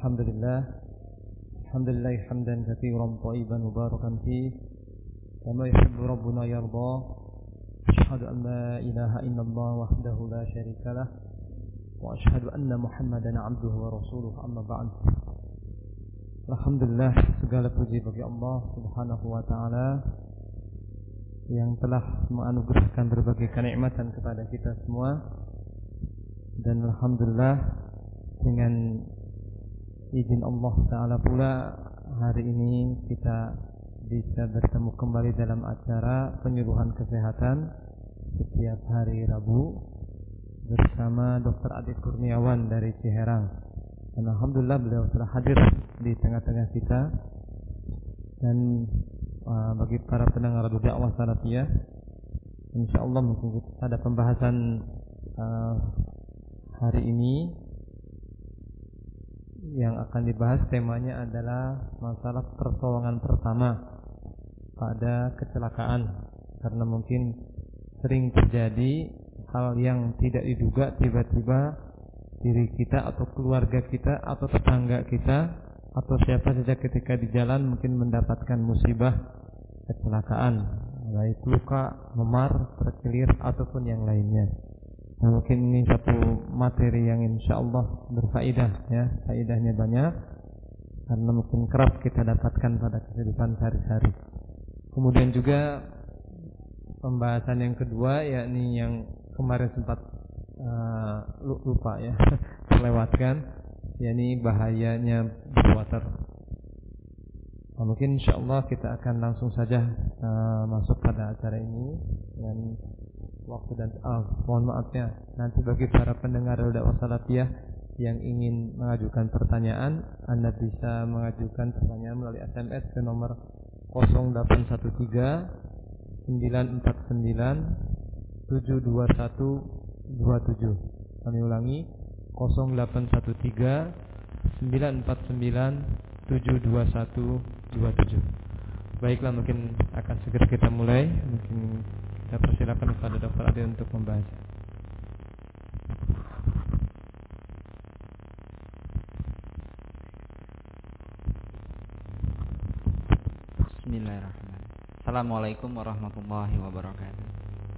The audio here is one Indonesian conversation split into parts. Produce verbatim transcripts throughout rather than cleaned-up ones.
Alhamdulillah Alhamdulillah hamdan katsiran thayyiban mubarakan fihi kama yuhibbu rabbuna yarda. Asyhadu an la ilaha illallah wahdahu la syarikalah wa asyhadu anna Muhammadan abduhu wa rasuluhu, amma ba'd. Alhamdulillah, segala puji bagi Allah Subhanahu wa taala yang telah menganugerahkan berbagai kenikmatan kepada kita semua. Dan alhamdulillah dengan izin Allah Ta'ala pula hari ini kita bisa bertemu kembali dalam acara penyuluhan kesehatan setiap hari Rabu bersama Dokter Adit Kurniawan dari Ciherang. Dan alhamdulillah beliau telah hadir di tengah-tengah kita. Dan uh, bagi para pendengar dakwah salafiyah, insyaallah mungkin ada pembahasan uh, hari ini yang akan dibahas, temanya adalah masalah pertolongan pertama pada kecelakaan. Karena mungkin sering terjadi hal yang tidak diduga, tiba-tiba diri kita atau keluarga kita atau tetangga kita atau siapa saja ketika di jalan mungkin mendapatkan musibah kecelakaan, baik luka, memar, terkilir ataupun yang lainnya. Nah, mungkin ini satu materi yang insyaallah berfaedah, ya, faedahnya banyak karena mungkin kerap kita dapatkan pada kehidupan sehari-hari. Kemudian juga pembahasan yang kedua, yakni yang kemarin sempat uh, lupa ya terlewatkan, yakni bahayanya berwater. Nah, mungkin insyaallah kita akan langsung saja uh, masuk pada acara ini dengan waktu dan ah, mohon maafnya nanti bagi para pendengar dakwah salafiyah yang ingin mengajukan pertanyaan, Anda bisa mengajukan pertanyaan melalui S M S ke nomor nol delapan satu tiga sembilan empat sembilan tujuh dua satu dua tujuh. Kami ulangi nol delapan satu tiga sembilan empat sembilan tujuh dua satu dua tujuh. Baiklah, mungkin akan segera kita mulai. Mungkin saya persilakan kepada Dokter Ade untuk membahas. Bismillahirrahmanirrahim. Assalamualaikum warahmatullahi wabarakatuh.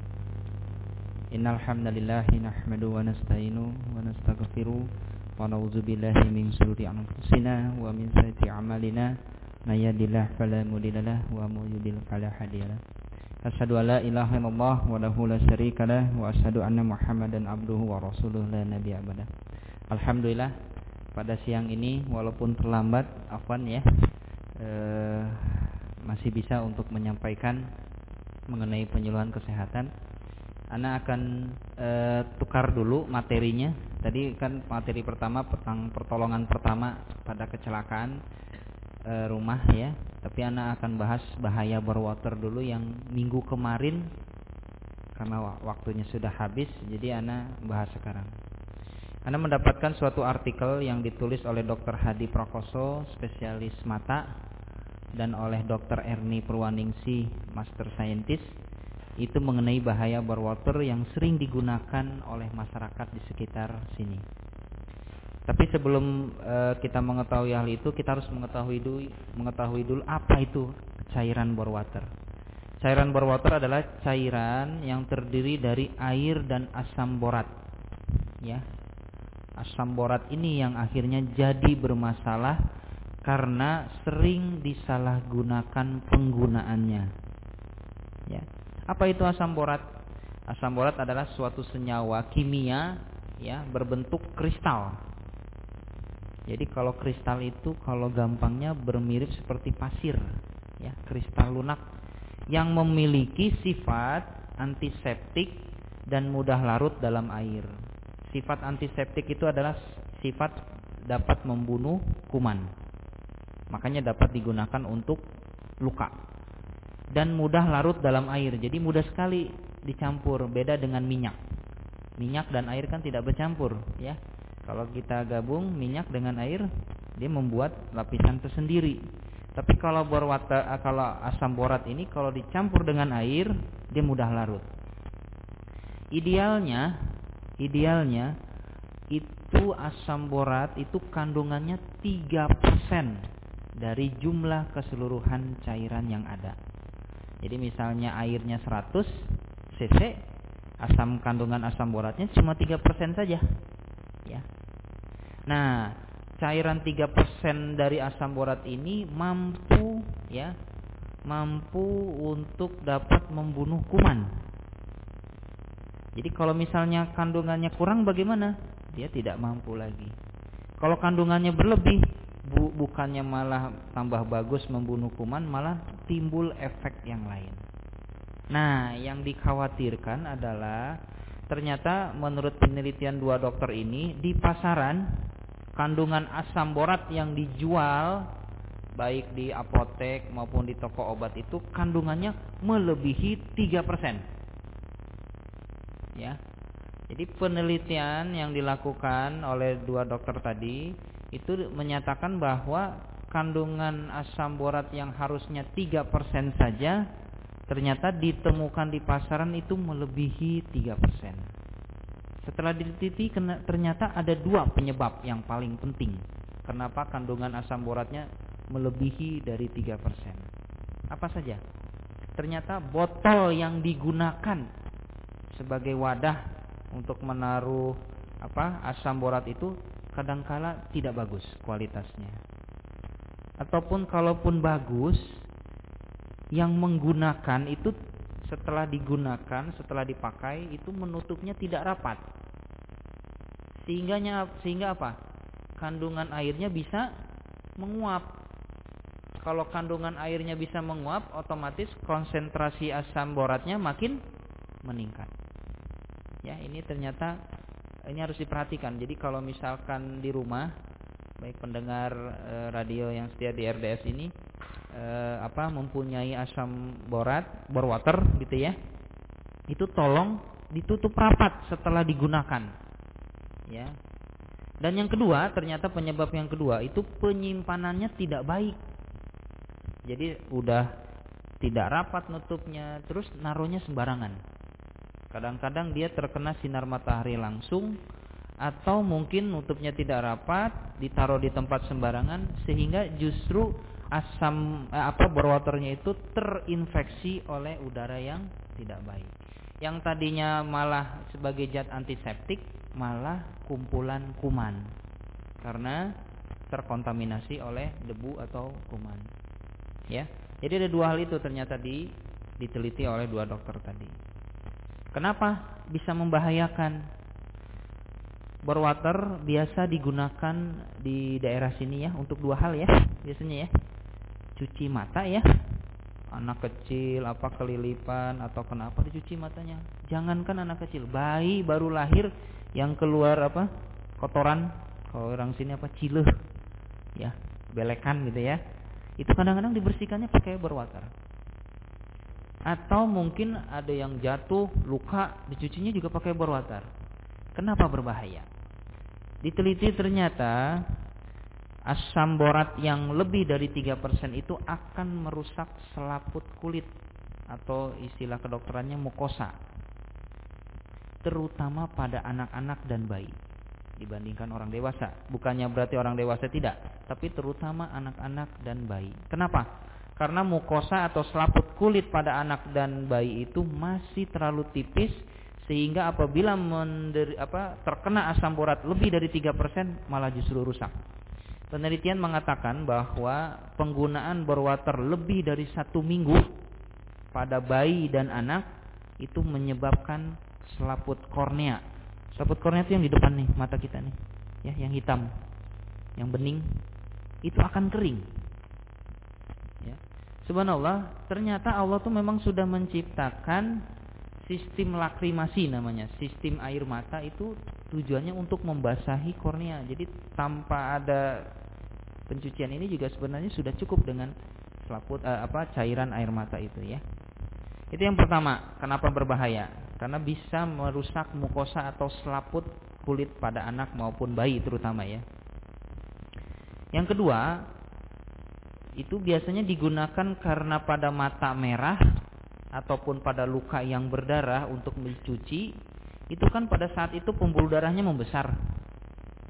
Innal hamdalillah nahmaduhu wa nasta'inu wa nastaghfiruh wa na'udzu billahi min shururi anfusina wa min sayyiati a'malina. May yahdihillahu fala mudilla lahu wa may yudlil fala hadiya lahu. Asyhadu an la ilaha illallah wahdahu la syarika lah wa asyhadu anna Muhammadan abduhu wa rasuluhu la nabiyya ba'da. Alhamdulillah pada siang ini walaupun terlambat, afwan ya, eh, masih bisa untuk menyampaikan mengenai penyuluhan kesehatan. Ana akan eh, tukar dulu materinya. Tadi kan materi pertama tentang pertolongan pertama pada kecelakaan e, rumah ya. Tapi ana akan bahas bahaya berwater dulu yang minggu kemarin karena waktunya sudah habis. Jadi ana bahas sekarang. Ana mendapatkan suatu artikel yang ditulis oleh Dokter Hadi Prakoso, spesialis mata, dan oleh Dokter Erni Purwaningsih, Master Scientist. Itu mengenai bahaya berwater yang sering digunakan oleh masyarakat di sekitar sini. Tapi sebelum e, kita mengetahui hal itu, kita harus mengetahui dulu, mengetahui dulu apa itu cairan berwater. Cairan berwater adalah cairan yang terdiri dari air dan asam borat. Ya, asam borat ini yang akhirnya jadi bermasalah karena sering disalahgunakan penggunaannya. Ya. Apa itu asam borat? Asam borat adalah suatu senyawa kimia ya berbentuk kristal. Jadi kalau kristal itu kalau gampangnya bermirip seperti pasir ya, kristal lunak yang memiliki sifat antiseptik dan mudah larut dalam air. Sifat antiseptik itu adalah sifat dapat membunuh kuman. Makanya dapat digunakan untuk luka. Dan mudah larut dalam air. Jadi mudah sekali dicampur, beda dengan minyak. Minyak dan air kan tidak bercampur, ya. Kalau kita gabung minyak dengan air, dia membuat lapisan tersendiri. Tapi kalau berwater, kalau asam borat ini kalau dicampur dengan air, dia mudah larut. Idealnya, idealnya it, itu asam borat itu kandungannya tiga persen dari jumlah keseluruhan cairan yang ada. Jadi misalnya airnya seratus cc, asam kandungan asam boratnya cuma tiga persen saja. Ya. Nah, cairan tiga persen dari asam borat ini mampu ya, mampu untuk dapat membunuh kuman. Jadi kalau misalnya kandungannya kurang bagaimana? Dia tidak mampu lagi. Kalau kandungannya berlebih, bu, bukannya malah tambah bagus membunuh kuman, malah timbul efek yang lain. Nah, yang dikhawatirkan adalah ternyata menurut penelitian dua dokter ini, di pasaran kandungan asam borat yang dijual baik di apotek maupun di toko obat itu kandungannya melebihi tiga persen. Ya. Jadi penelitian yang dilakukan oleh dua dokter tadi itu menyatakan bahwa kandungan asam borat yang harusnya tiga persen saja ternyata ditemukan di pasaran itu melebihi tiga persen. Setelah diteliti ternyata ada dua penyebab yang paling penting kenapa kandungan asam boratnya melebihi dari tiga persen. Apa saja? Ternyata botol yang digunakan sebagai wadah untuk menaruh apa asam borat itu kadangkala tidak bagus kualitasnya. Ataupun kalaupun bagus, yang menggunakan itu setelah digunakan, setelah dipakai itu menutupnya tidak rapat. Sehingga sehingga apa? Kandungan airnya bisa menguap. Kalau kandungan airnya bisa menguap, otomatis konsentrasi asam boratnya makin meningkat. Ya, ini ternyata ini harus diperhatikan. Jadi kalau misalkan di rumah, baik pendengar e, radio yang setia di R D S ini e, apa mempunyai asam borat, bore water gitu ya. Itu tolong ditutup rapat setelah digunakan. Ya. Dan yang kedua, ternyata penyebab yang kedua itu penyimpanannya tidak baik. Jadi udah tidak rapat nutupnya, terus naruhnya sembarangan. Kadang-kadang dia terkena sinar matahari langsung, atau mungkin nutupnya tidak rapat, ditaruh di tempat sembarangan sehingga justru asam eh, apa bore waternya itu terinfeksi oleh udara yang tidak baik. Yang tadinya malah sebagai zat antiseptik, malah kumpulan kuman karena terkontaminasi oleh debu atau kuman. Ya. Jadi ada dua hal itu ternyata di, diteliti oleh dua dokter tadi. Kenapa bisa membahayakan? Bore water biasa digunakan di daerah sini ya untuk dua hal ya biasanya ya. Cuci mata ya. Anak kecil apa kelilipan atau kenapa dicuci matanya. Jangankan anak kecil, bayi baru lahir yang keluar apa? Kotoran, kalau orang sini apa cileh. Ya, belekan gitu ya. Itu kadang-kadang dibersihkannya pakai bore water. Atau mungkin ada yang jatuh, luka, dicucinya juga pakai bore water. Kenapa berbahaya? Diteliti ternyata asam borat yang lebih dari tiga persen itu akan merusak selaput kulit atau istilah kedokterannya mukosa. Terutama pada anak-anak dan bayi dibandingkan orang dewasa. Bukannya berarti orang dewasa tidak, tapi terutama anak-anak dan bayi. Kenapa? Karena mukosa atau selaput kulit pada anak dan bayi itu masih terlalu tipis sehingga apabila menderi, apa, terkena asam borat lebih dari tiga persen malah justru rusak. Penelitian mengatakan bahwa penggunaan bore water lebih dari satu minggu pada bayi dan anak itu menyebabkan selaput kornea. Selaput kornea itu yang di depan nih mata kita nih, ya, yang hitam, yang bening, itu akan kering. Subhanallah, ternyata Allah tuh memang sudah menciptakan sistem lakrimasi namanya. Sistem air mata itu tujuannya untuk membasahi kornea. Jadi tanpa ada pencucian ini juga sebenarnya sudah cukup dengan selaput eh, apa cairan air mata itu ya. Itu yang pertama, kenapa berbahaya? Karena bisa merusak mukosa atau selaput kulit pada anak maupun bayi terutama ya. Yang kedua, itu biasanya digunakan karena pada mata merah ataupun pada luka yang berdarah untuk dicuci. Itu kan pada saat itu pembuluh darahnya membesar.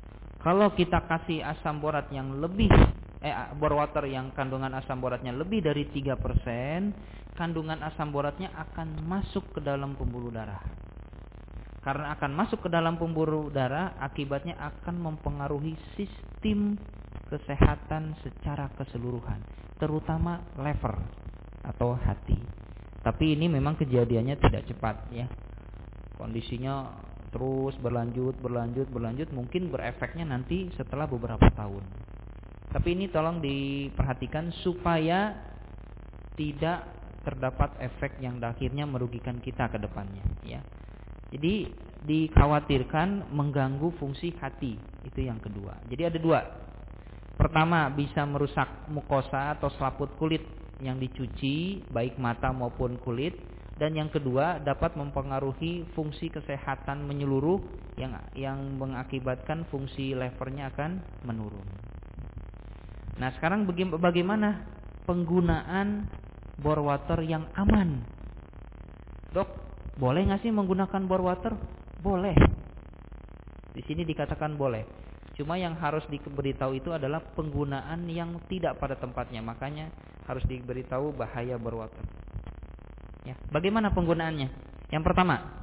Kalau kita kasih asam borat yang lebih eh bore water yang kandungan asam boratnya lebih dari tiga persen, kandungan asam boratnya akan masuk ke dalam pembuluh darah. Karena akan masuk ke dalam pembuluh darah, akibatnya akan mempengaruhi sistem kesehatan secara keseluruhan, terutama lever atau hati. Tapi ini memang kejadiannya tidak cepat ya. Kondisinya terus berlanjut, berlanjut, berlanjut, mungkin berefeknya nanti setelah beberapa tahun. Tapi ini tolong diperhatikan supaya tidak terdapat efek yang akhirnya merugikan kita ke depannya ya. Jadi dikhawatirkan mengganggu fungsi hati, itu yang kedua. Jadi ada dua. Pertama, bisa merusak mukosa atau selaput kulit yang dicuci, baik mata maupun kulit. Dan yang kedua, dapat mempengaruhi fungsi kesehatan menyeluruh yang yang mengakibatkan fungsi levernya akan menurun. Nah, sekarang bagaimana penggunaan bore water yang aman? Dok, boleh nggak sih menggunakan bore water? Boleh. Di sini dikatakan boleh. Cuma yang harus diberitahu itu adalah penggunaan yang tidak pada tempatnya. Makanya harus diberitahu bahaya bore water. Ya, bagaimana penggunaannya? Yang pertama,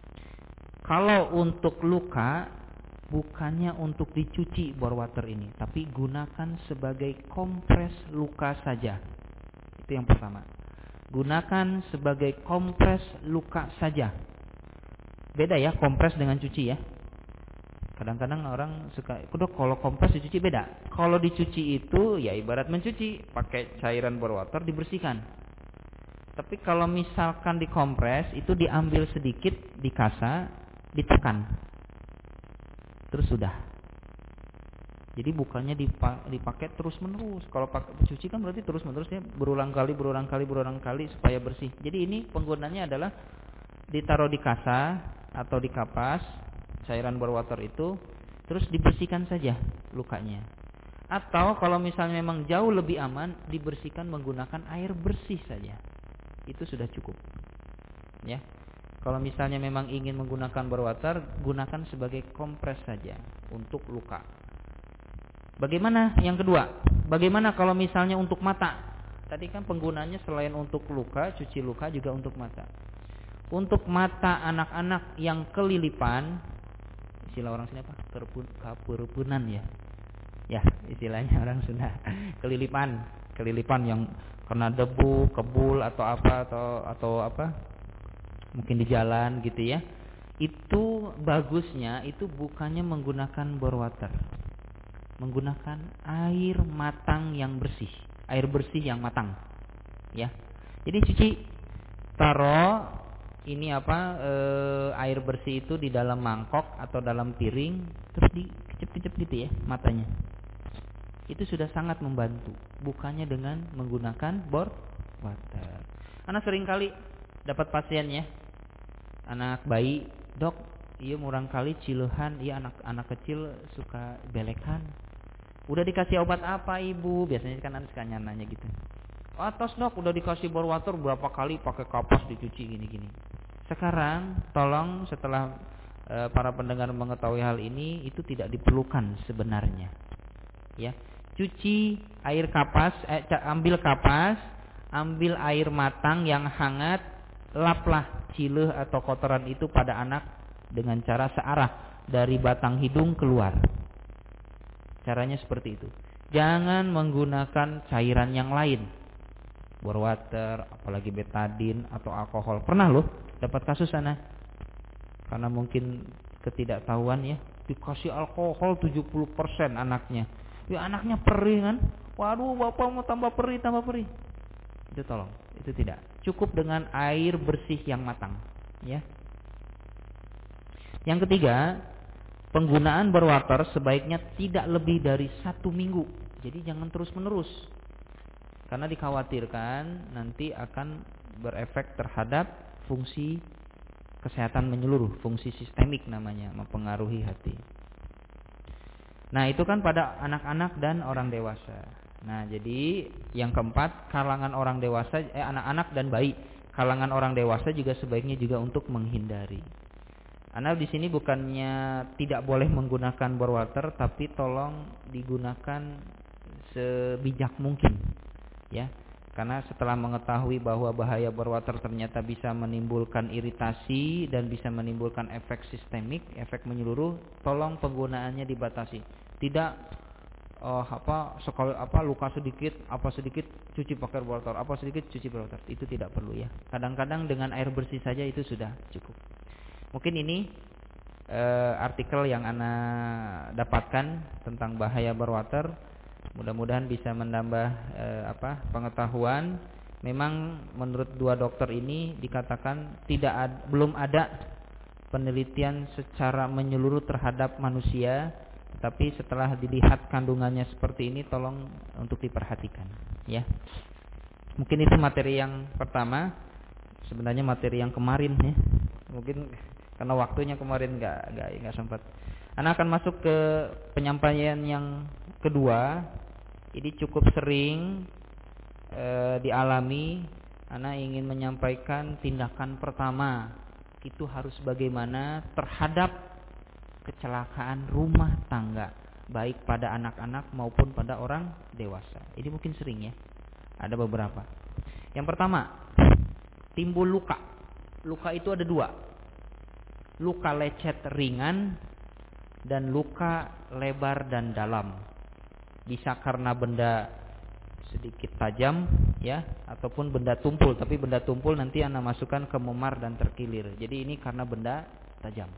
kalau untuk luka, bukannya untuk dicuci bore water ini, tapi gunakan sebagai kompres luka saja. Itu yang pertama. Gunakan sebagai kompres luka saja. Beda ya kompres dengan cuci ya. Kadang-kadang orang suka, "Dok, kalau kompres dicuci beda." Kalau dicuci itu ya ibarat mencuci, pakai cairan bore water dibersihkan. Tapi kalau misalkan dikompres itu diambil sedikit, dikasa, ditekan. Terus sudah. Jadi bukannya dipakai terus menerus. Kalau pakai cuci kan berarti terus menerus ya, berulang kali, berulang kali, berulang kali supaya bersih. Jadi ini penggunaannya adalah ditaruh di kasa atau di kapas cairan bore water itu, terus dibersihkan saja lukanya. Atau kalau misalnya memang jauh lebih aman, dibersihkan menggunakan air bersih saja. Itu sudah cukup. Ya. Kalau misalnya memang ingin menggunakan bore water, gunakan sebagai kompres saja untuk luka. Bagaimana yang kedua? Bagaimana kalau misalnya untuk mata? Tadi kan penggunanya selain untuk luka, cuci luka juga untuk mata. Untuk mata anak-anak yang kelilipan, istilah orang sini apa? Keperupunan ya. Ya, istilahnya orang Sunda. Kelilipan, kelilipan yang kena debu, kebul atau apa atau atau apa? Mungkin di jalan gitu ya. Itu bagusnya itu bukannya menggunakan bore water. Menggunakan air matang yang bersih, air bersih yang matang. Ya. Jadi cuci, taruh ini apa e, air bersih itu di dalam mangkok atau dalam piring, terus dikecep-kecep gitu ya matanya. Itu sudah sangat membantu, bukannya dengan menggunakan bore water. Anak sering kali dapat pasien ya, anak bayi, "Dok, iya murang kali cilehan, iya anak-anak kecil suka belekan. Udah dikasih obat apa ibu?" Biasanya kan anak suka nanya gitu. "Atas dok, udah dikasih bore water berapa kali pakai kapas dicuci gini-gini." Sekarang tolong setelah e, para pendengar mengetahui hal ini, itu tidak diperlukan sebenarnya. Ya, cuci air kapas, eh, ambil kapas, ambil air matang yang hangat, laplah cileh atau kotoran itu pada anak dengan cara searah dari batang hidung keluar. Caranya seperti itu. Jangan menggunakan cairan yang lain, bore water, apalagi betadine atau alkohol. Pernah loh dapat kasus sana, karena mungkin ketidaktahuan ya, dikasih alkohol tujuh puluh persen anaknya. Ya anaknya perih kan, waduh bapak mau tambah perih, tambah perih. Itu tolong, itu tidak. Cukup dengan air bersih yang matang ya. Yang ketiga, penggunaan bore water sebaiknya tidak lebih dari satu minggu. Jadi jangan terus menerus, karena dikhawatirkan nanti akan berefek terhadap fungsi kesehatan menyeluruh, fungsi sistemik namanya, mempengaruhi hati. Nah itu kan pada anak-anak dan orang dewasa. Nah jadi yang keempat, kalangan orang dewasa, eh anak-anak dan bayi. Kalangan orang dewasa juga sebaiknya juga untuk menghindari. Ana di sini bukannya tidak boleh menggunakan bore water, tapi tolong digunakan sebijak mungkin, ya. Karena setelah mengetahui bahwa bahaya bore water ternyata bisa menimbulkan iritasi dan bisa menimbulkan efek sistemik, efek menyeluruh, tolong penggunaannya dibatasi. Tidak oh, apa sekali apa luka sedikit, apa sedikit cuci pakai bore water, apa sedikit cuci bore water. Itu tidak perlu ya. Kadang-kadang dengan air bersih saja itu sudah cukup. Mungkin ini eh, artikel yang Ana dapatkan tentang bahaya bore water. Mudah-mudahan bisa menambah eh, apa pengetahuan. Memang menurut dua dokter ini dikatakan tidak ad, belum ada penelitian secara menyeluruh terhadap manusia, tapi setelah dilihat kandungannya seperti ini, tolong untuk diperhatikan, ya. Mungkin itu materi yang pertama. Sebenarnya materi yang kemarin ya. Mungkin karena waktunya kemarin nggak nggak nggak sempat. Ana akan masuk ke penyampaian yang kedua. Ini cukup sering e, dialami. Ana ingin menyampaikan tindakan pertama itu harus bagaimana terhadap kecelakaan rumah tangga, baik pada anak-anak maupun pada orang dewasa. Ini mungkin sering ya. Ada beberapa. Yang pertama, timbul luka. Luka itu ada dua. Luka lecet ringan dan luka lebar dan dalam. Bisa karena benda sedikit tajam ya, ataupun benda tumpul. Tapi benda tumpul nanti Anda masukkan ke memar dan terkilir. Jadi ini karena benda tajam.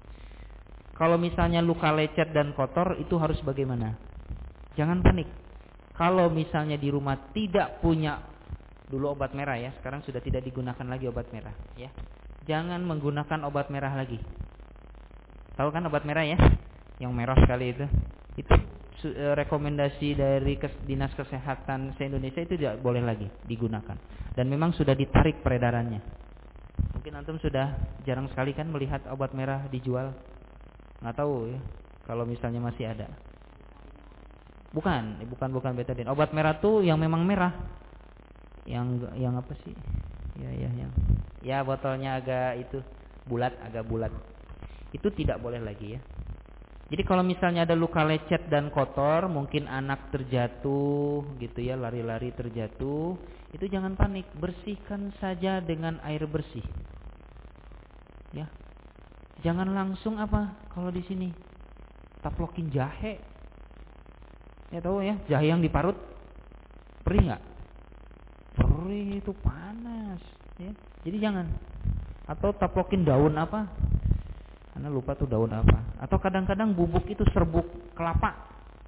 Kalau misalnya luka lecet dan kotor, itu harus bagaimana? Jangan panik. Kalau misalnya di rumah tidak punya, dulu obat merah ya, sekarang sudah tidak digunakan lagi obat merah ya. Jangan menggunakan obat merah lagi. Tahu kan obat merah ya? Yang merah sekali itu. Itu rekomendasi dari Dinas Kesehatan se-Indonesia, itu tidak boleh lagi digunakan. Dan memang sudah ditarik peredarannya. Mungkin antum sudah jarang sekali kan melihat obat merah dijual. Nggak tahu ya, kalau misalnya masih ada. Bukan, bukan bukan betadine. Obat merah tuh yang memang merah. Yang yang apa sih? Ya ya yang. Ya botolnya agak itu bulat, agak bulat. Itu tidak boleh lagi ya. Jadi kalau misalnya ada luka lecet dan kotor, mungkin anak terjatuh gitu ya, lari-lari terjatuh, itu jangan panik, bersihkan saja dengan air bersih. Ya. Jangan langsung apa kalau di sini taplokin jahe. Ya tahu ya, jahe yang diparut perih nggak? Perih, itu panas ya. Jadi jangan. Atau taplokin daun apa? Karena lupa tuh daun apa. Atau kadang-kadang bubuk itu serbuk kelapa,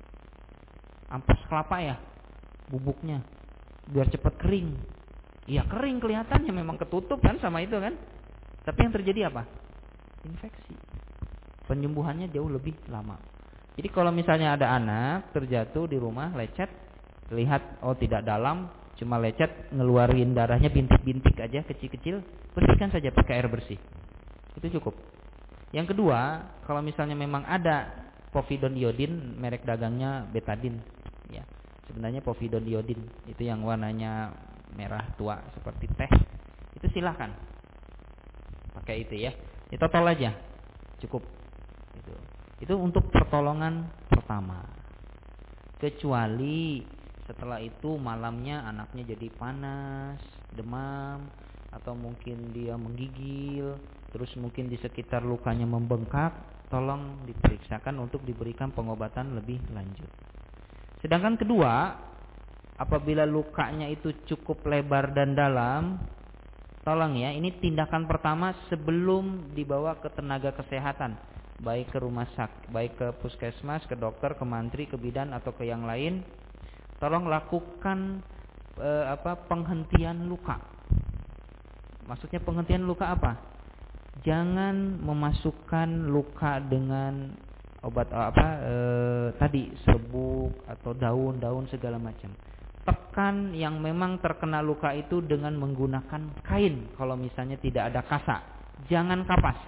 ampas kelapa ya, bubuknya biar cepat kering. Iya kering kelihatannya, memang ketutup kan sama itu kan. Tapi yang terjadi apa? Infeksi. Penyembuhannya jauh lebih lama. Jadi kalau misalnya ada anak terjatuh di rumah lecet, lihat oh tidak dalam, cuma lecet, ngeluarin darahnya bintik-bintik aja kecil-kecil, bersihkan saja pakai air bersih. Itu cukup. Yang kedua, kalau misalnya memang ada povidone iodin, merek dagangnya betadine ya. Sebenarnya povidone iodin itu yang warnanya merah tua seperti teh. Itu silakan pakai itu ya. Itu total aja. Cukup. Itu. Itu untuk pertolongan pertama. Kecuali setelah itu malamnya anaknya jadi panas, demam, atau mungkin dia menggigil, terus mungkin di sekitar lukanya membengkak, tolong diperiksakan untuk diberikan pengobatan lebih lanjut. Sedangkan kedua, apabila lukanya itu cukup lebar dan dalam, tolong ya, ini tindakan pertama sebelum dibawa ke tenaga kesehatan, baik ke rumah sakit, baik ke puskesmas, ke dokter, ke mantri, ke bidan atau ke yang lain. Tolong lakukan e, apa penghentian luka. Maksudnya penghentian luka apa? Jangan memasukkan luka dengan obat apa e, tadi serbuk atau daun-daun segala macam. Tekan yang memang terkena luka itu dengan menggunakan kain. Kalau misalnya tidak ada kasa, jangan kapas.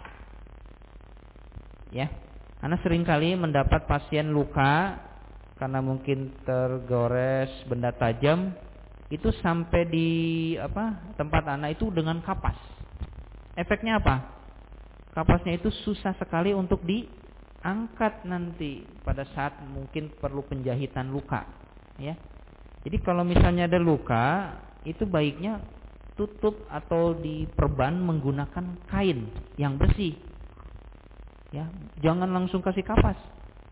Ya, karena seringkali mendapat pasien luka karena mungkin tergores benda tajam, itu sampai di apa tempat anak itu dengan kapas. Efeknya apa? kapasnya itu susah sekali untuk diangkat nanti pada saat mungkin perlu penjahitan luka, ya. Jadi kalau misalnya ada luka, itu baiknya tutup atau diperban menggunakan kain yang bersih. Ya, jangan langsung kasih kapas.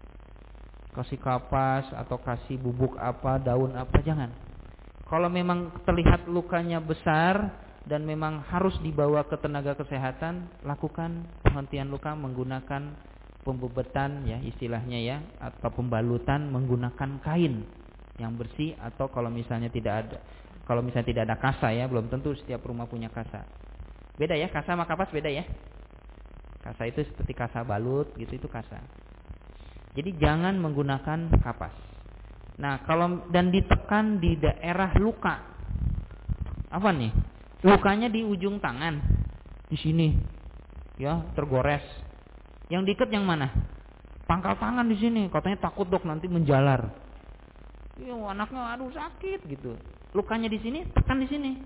Kasih kapas atau kasih bubuk apa, daun apa, jangan. Kalau memang terlihat lukanya besar dan memang harus dibawa ke tenaga kesehatan, lakukan penghentian luka menggunakan pembebetan, ya istilahnya, ya, atau pembalutan menggunakan kain yang bersih, atau kalau misalnya tidak ada kalau misalnya tidak ada kasa, ya, belum tentu setiap rumah punya kasa. Beda ya, kasa sama kapas beda ya. Kasa itu seperti kasa balut gitu, itu kasa. Jadi jangan menggunakan kapas. Nah, kalau dan ditekan di daerah luka. Apa nih? Lukanya di ujung tangan. Di sini. Ya, tergores. Yang diikat yang mana? Pangkal tangan di sini. Katanya takut, Dok, nanti menjalar. Ya, anaknya aduh sakit gitu. Lukanya di sini, tekan di sini.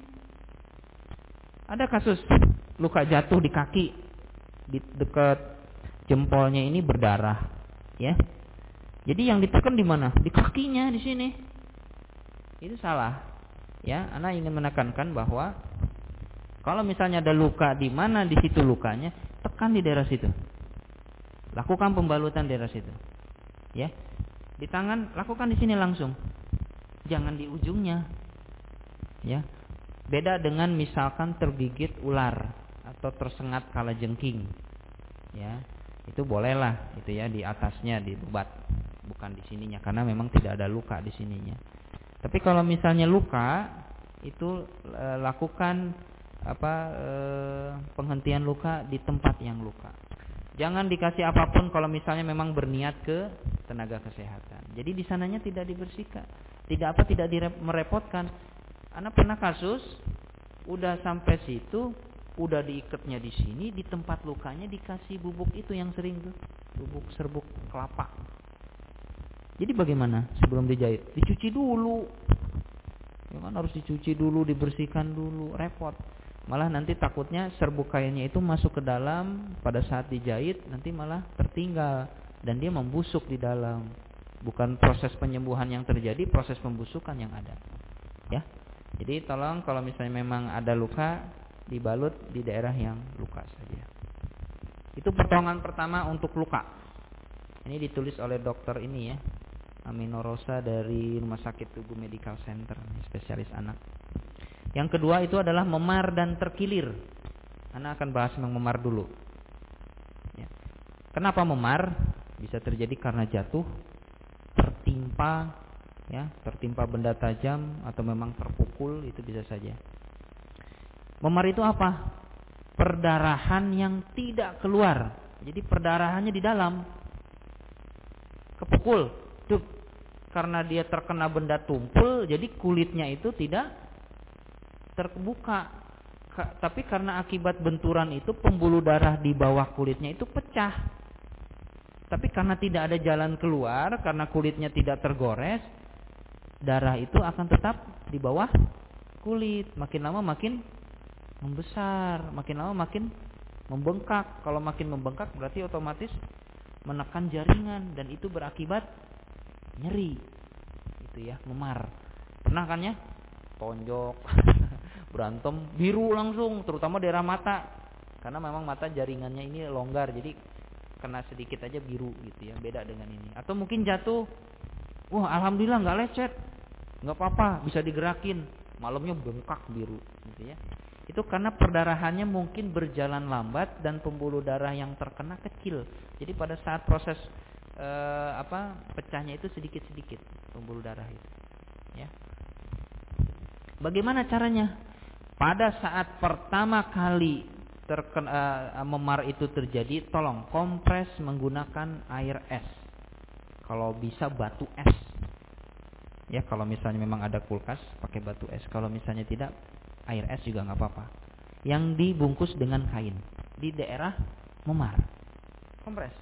Ada kasus luka jatuh di kaki, di dekat jempolnya ini berdarah, ya. Jadi yang ditekan di mana? Di kakinya di sini. Itu salah. Ya, Ana ingin menekankan bahwa kalau misalnya ada luka di mana di situ lukanya, tekan di daerah situ. Lakukan pembalutan daerah situ. Ya. Di tangan, lakukan di sini langsung. Jangan di ujungnya. Ya. Beda dengan misalkan tergigit ular atau tersengat kalajengking. Ya. Itu bolehlah itu ya, di atasnya dilubat, bukan di sininya, karena memang tidak ada luka di sininya. Tapi kalau misalnya luka, itu e, lakukan apa e, penghentian luka di tempat yang luka. Jangan dikasih apapun kalau misalnya memang berniat ke tenaga kesehatan. Jadi di sananya tidak dibersihkan, tidak apa tidak direp, merepotkan. Anak pernah kasus, udah sampai situ, udah diikatnya di sini, di tempat lukanya dikasih bubuk itu yang sering tuh, bubuk serbuk kelapa. Jadi bagaimana sebelum dijahit? Dicuci dulu. Ya kan, harus dicuci dulu, dibersihkan dulu, repot. Malah nanti takutnya serbuk kainnya itu masuk ke dalam, pada saat dijahit nanti malah tertinggal dan dia membusuk di dalam. Bukan proses penyembuhan yang terjadi, proses pembusukan yang ada. Ya. Jadi tolong kalau misalnya memang ada luka, dibalut di daerah yang luka saja. Itu pertolongan pertama untuk luka. Ini ditulis oleh dokter ini ya, Amino Rosa dari Rumah Sakit Tugu Medical Center, spesialis anak. Yang kedua itu adalah memar dan terkilir. Ana akan bahas yang memar dulu. Ya. Kenapa memar? Bisa terjadi karena jatuh, tertimpa, ya, tertimpa benda tajam atau memang terpukul, itu bisa saja. Memar itu apa? Perdarahan yang tidak keluar. Jadi perdarahannya di dalam. Kepukul, tuh, karena dia terkena benda tumpul, jadi kulitnya itu tidak terbuka. Ka, tapi karena akibat benturan itu pembuluh darah di bawah kulitnya itu pecah. Tapi karena tidak ada jalan keluar, karena kulitnya tidak tergores, darah itu akan tetap di bawah kulit. Makin lama makin membesar, makin lama makin membengkak. Kalau makin membengkak berarti otomatis menekan jaringan dan itu berakibat nyeri. Itu ya, memar. Pernah kan ya? Tonjok, berantem, biru langsung, terutama daerah mata. Karena memang mata jaringannya ini longgar, jadi kena sedikit aja biru gitu ya, beda dengan ini. Atau mungkin jatuh, wah alhamdulillah nggak lecet, nggak apa-apa, bisa digerakin, malamnya bengkak biru gitu ya. Itu karena perdarahannya mungkin berjalan lambat dan pembuluh darah yang terkena kecil. Jadi pada saat proses eh, apa pecahnya itu sedikit-sedikit pembuluh darah itu. Ya. Bagaimana caranya? Pada saat pertama kali terkena uh, memar itu terjadi, tolong kompres menggunakan air es. Kalau bisa batu es. Ya, kalau misalnya memang ada kulkas, pakai batu es. Kalau misalnya tidak, air es juga nggak apa-apa. Yang dibungkus dengan kain di daerah memar. Kompres.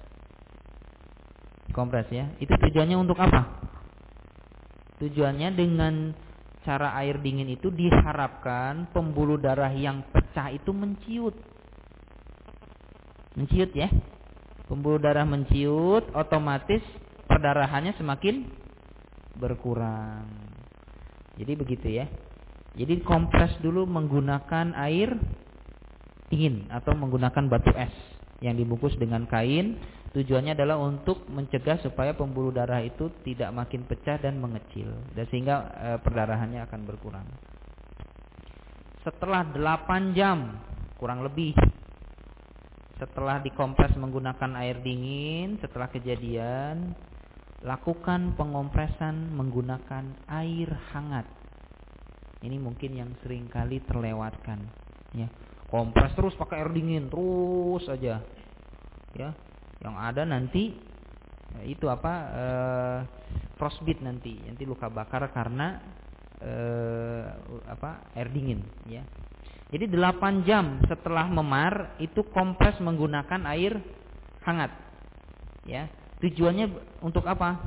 Kompres ya. Itu tujuannya untuk apa? Tujuannya dengan cara air dingin itu diharapkan pembuluh darah yang pecah itu menciut. Menciut ya. Pembuluh darah menciut, otomatis perdarahannya semakin berkurang. Jadi begitu ya. Jadi kompres dulu menggunakan air dingin atau menggunakan batu es yang dibungkus dengan kain. Tujuannya adalah untuk mencegah supaya pembuluh darah itu tidak makin pecah dan mengecil, dan sehingga e, perdarahannya akan berkurang. Setelah delapan jam kurang lebih, setelah dikompres menggunakan air dingin, setelah kejadian, lakukan pengompresan menggunakan air hangat. Ini mungkin yang sering kali terlewatkan ya. Kompres terus pakai air dingin terus aja ya. Yang ada nanti itu apa e, frostbite nanti, nanti luka bakar karena e, apa air dingin ya. Jadi delapan jam setelah memar itu kompres menggunakan air hangat ya. Tujuannya untuk apa?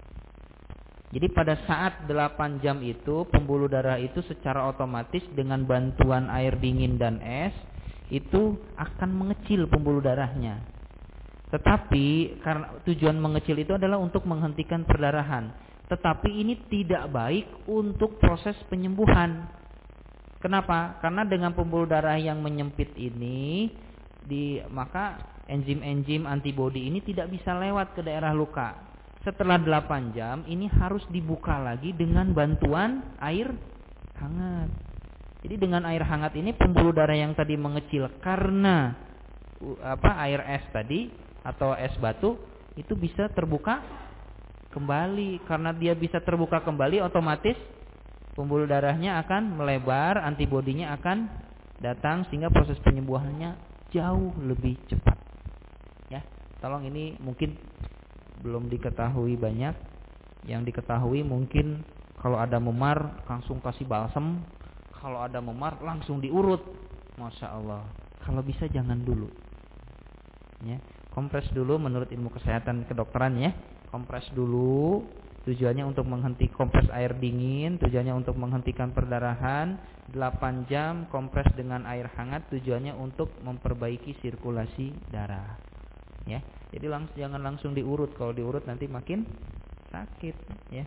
Jadi pada saat delapan jam itu pembuluh darah itu secara otomatis dengan bantuan air dingin dan es itu akan mengecil pembuluh darahnya. Tetapi karena tujuan mengecil itu adalah untuk menghentikan perdarahan. Tetapi ini tidak baik untuk proses penyembuhan. Kenapa? Karena dengan pembuluh darah yang menyempit ini, di maka enzim-enzim antibodi ini tidak bisa lewat ke daerah luka. Setelah delapan jam ini harus dibuka lagi dengan bantuan air hangat. Jadi dengan air hangat ini pembuluh darah yang tadi mengecil karena apa air es tadi atau es batu itu bisa terbuka kembali. Karena dia bisa terbuka kembali, otomatis pembuluh darahnya akan melebar, antibodinya akan datang sehingga proses penyembuhannya jauh lebih cepat. Ya, tolong ini mungkin belum diketahui banyak. Yang diketahui mungkin kalau ada memar langsung kasih balsem, kalau ada memar langsung diurut. Masya Allah. Kalau bisa jangan dulu. Ya. Kompres dulu menurut ilmu kesehatan kedokteran ya. Kompres dulu, tujuannya untuk menghentikan kompres air dingin, tujuannya untuk menghentikan perdarahan. Delapan jam kompres dengan air hangat, tujuannya untuk memperbaiki sirkulasi darah. Ya. Jadi langs, jangan langsung diurut. Kalau diurut nanti makin sakit ya.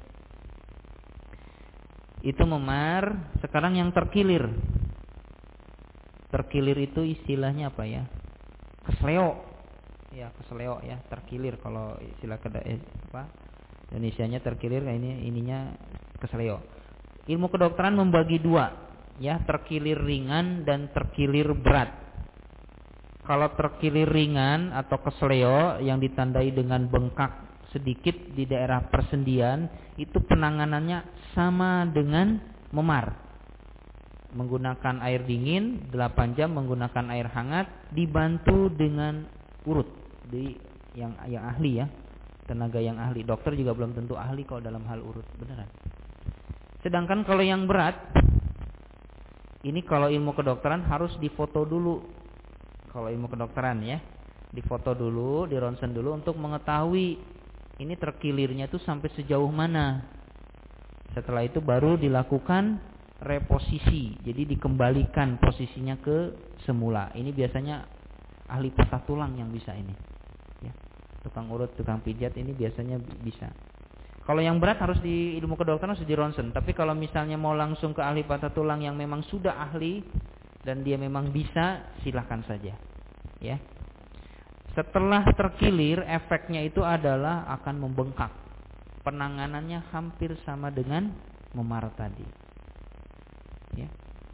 Itu memar. Sekarang yang terkilir. Terkilir itu istilahnya apa ya? Kesleo. Ya, kesleo ya, terkilir kalau istilah keda eh, apa? Indonesianya terkilir, kayak ini ininya kesleo. Ilmu kedokteran membagi dua, ya, terkilir ringan dan terkilir berat. Kalau terkilir ringan atau kesleo yang ditandai dengan bengkak sedikit di daerah persendian, itu penanganannya sama dengan memar. Menggunakan air dingin delapan jam, menggunakan air hangat dibantu dengan urut. Di yang yang ahli ya, tenaga yang ahli. Dokter juga belum tentu ahli kalau dalam hal urut, beneran. Sedangkan kalau yang berat, ini kalau ilmu kedokteran harus difoto dulu. Kalau ilmu kedokteran ya, difoto dulu, di ronsen dulu untuk mengetahui ini terkilirnya itu sampai sejauh mana. Setelah itu baru dilakukan reposisi, jadi dikembalikan posisinya ke semula. Ini biasanya ahli patah tulang yang bisa ini. Ya, tukang urut, tukang pijat ini biasanya bisa. Kalau yang berat harus di ilmu kedokteran harus di ronsen. Tapi kalau misalnya mau langsung ke ahli patah tulang yang memang sudah ahli dan dia memang bisa, silahkan saja. Ya. Setelah terkilir, efeknya itu adalah akan membengkak. Penanganannya hampir sama dengan memar tadi. Ya.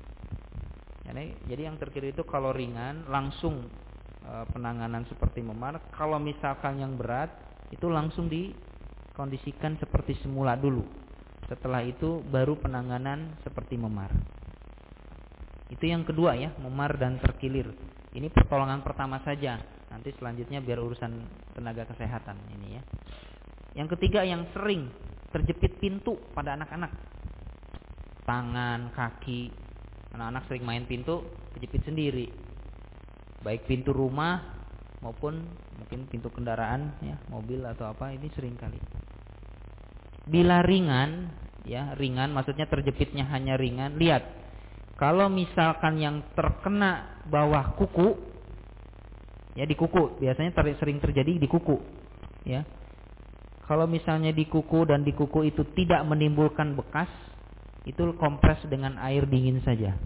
Jadi, jadi yang terkilir itu kalau ringan langsung penanganan seperti memar. Kalau misalkan yang berat itu langsung dikondisikan seperti semula dulu. Setelah itu baru penanganan seperti memar. Itu yang kedua ya, memar dan terkilir. Ini pertolongan pertama saja. Nanti selanjutnya biar urusan tenaga kesehatan ini ya. Yang ketiga yang sering terjepit pintu pada anak-anak. Tangan, kaki. Anak-anak sering main pintu, terjepit sendiri. Baik pintu rumah maupun mungkin pintu kendaraan ya, mobil atau apa, ini sering kali. Bila ringan ya, ringan maksudnya terjepitnya hanya ringan. Lihat, kalau misalkan yang terkena bawah kuku Ya, di kuku. Biasanya ter, sering terjadi di kuku. Ya. Kalau misalnya di kuku dan di kuku itu tidak menimbulkan bekas, itu kompres dengan air dingin saja.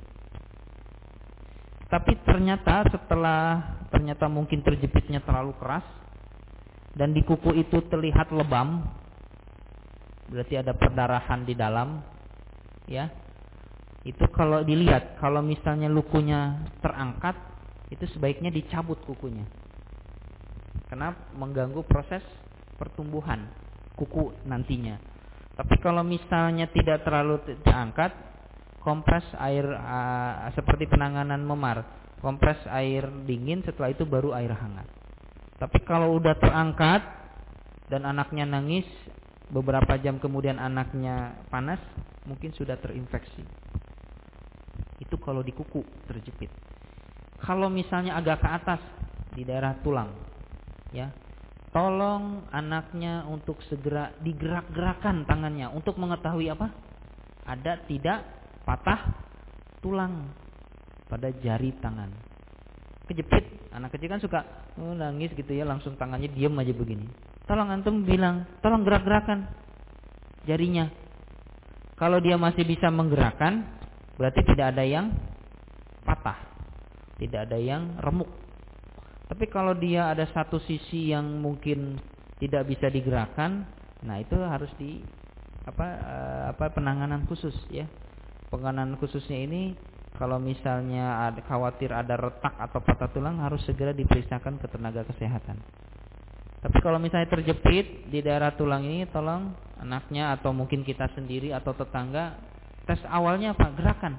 Tapi ternyata setelah ternyata mungkin terjepitnya terlalu keras dan di kuku itu terlihat lebam, berarti ada perdarahan di dalam, ya. Itu kalau dilihat, kalau misalnya lukunya terangkat, itu sebaiknya dicabut kukunya. Karena mengganggu proses pertumbuhan kuku nantinya. Tapi kalau misalnya tidak terlalu terangkat, kompres air uh, seperti penanganan memar, kompres air dingin, setelah itu baru air hangat. Tapi kalau udah terangkat dan anaknya nangis, beberapa jam kemudian anaknya panas, mungkin sudah terinfeksi. Itu kalau di kuku terjepit. Kalau misalnya agak ke atas di daerah tulang, ya, tolong anaknya untuk segera digerak-gerakan tangannya untuk mengetahui apa? Ada tidak patah tulang pada jari tangan. Kejepit, anak kecil kan suka oh, nangis gitu ya, langsung tangannya diam aja begini. Tolong antum bilang, tolong gerak-gerakan jarinya. Kalau dia masih bisa menggerakkan, berarti tidak ada yang patah, tidak ada yang remuk. Tapi kalau dia ada satu sisi yang mungkin tidak bisa digerakkan, nah itu harus di apa apa penanganan khusus, ya. Penanganan khususnya ini kalau misalnya ada, khawatir ada retak atau patah tulang, harus segera diperiksakan ke tenaga kesehatan. Tapi kalau misalnya terjepit di daerah tulang ini, tolong anaknya atau mungkin kita sendiri atau tetangga tes awalnya apa? Gerakan.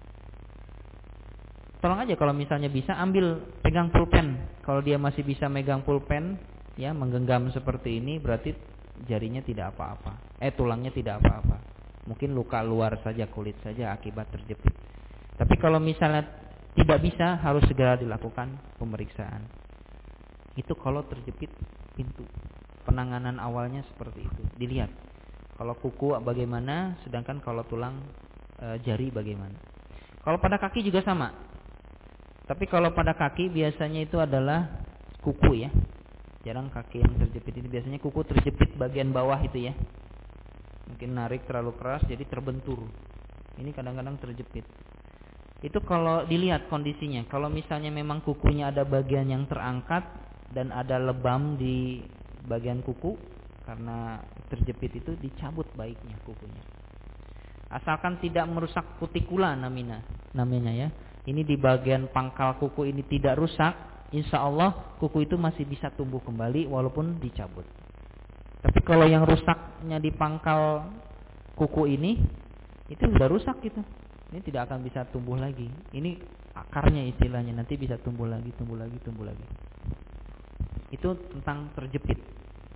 Tolong aja kalau misalnya bisa ambil pegang pulpen. Kalau dia masih bisa megang pulpen, ya, menggenggam seperti ini, berarti jarinya tidak apa-apa. Eh tulangnya tidak apa-apa. Mungkin luka luar saja, kulit saja akibat terjepit. Tapi kalau misalnya tidak bisa, harus segera dilakukan pemeriksaan. Itu kalau terjepit pintu. Penanganan awalnya seperti itu. Dilihat. Kalau kuku bagaimana, sedangkan kalau tulang e, jari bagaimana. Kalau pada kaki juga sama. Tapi kalau pada kaki biasanya itu adalah kuku, ya. Jarang kaki yang terjepit ini, biasanya kuku terjepit bagian bawah itu, ya. Mungkin narik terlalu keras jadi terbentur. Ini kadang-kadang terjepit. Itu kalau dilihat kondisinya. Kalau misalnya memang kukunya ada bagian yang terangkat dan ada lebam di bagian kuku karena terjepit, itu dicabut baiknya kukunya. Asalkan tidak merusak kutikula namanya, namanya ya. Ini di bagian pangkal kuku ini tidak rusak, insya Allah kuku itu masih bisa tumbuh kembali walaupun dicabut. Tapi kalau yang rusaknya di pangkal kuku ini, itu sudah rusak gitu. Ini tidak akan bisa tumbuh lagi. Ini akarnya istilahnya, nanti bisa tumbuh lagi, tumbuh lagi, tumbuh lagi. Itu tentang terjepit.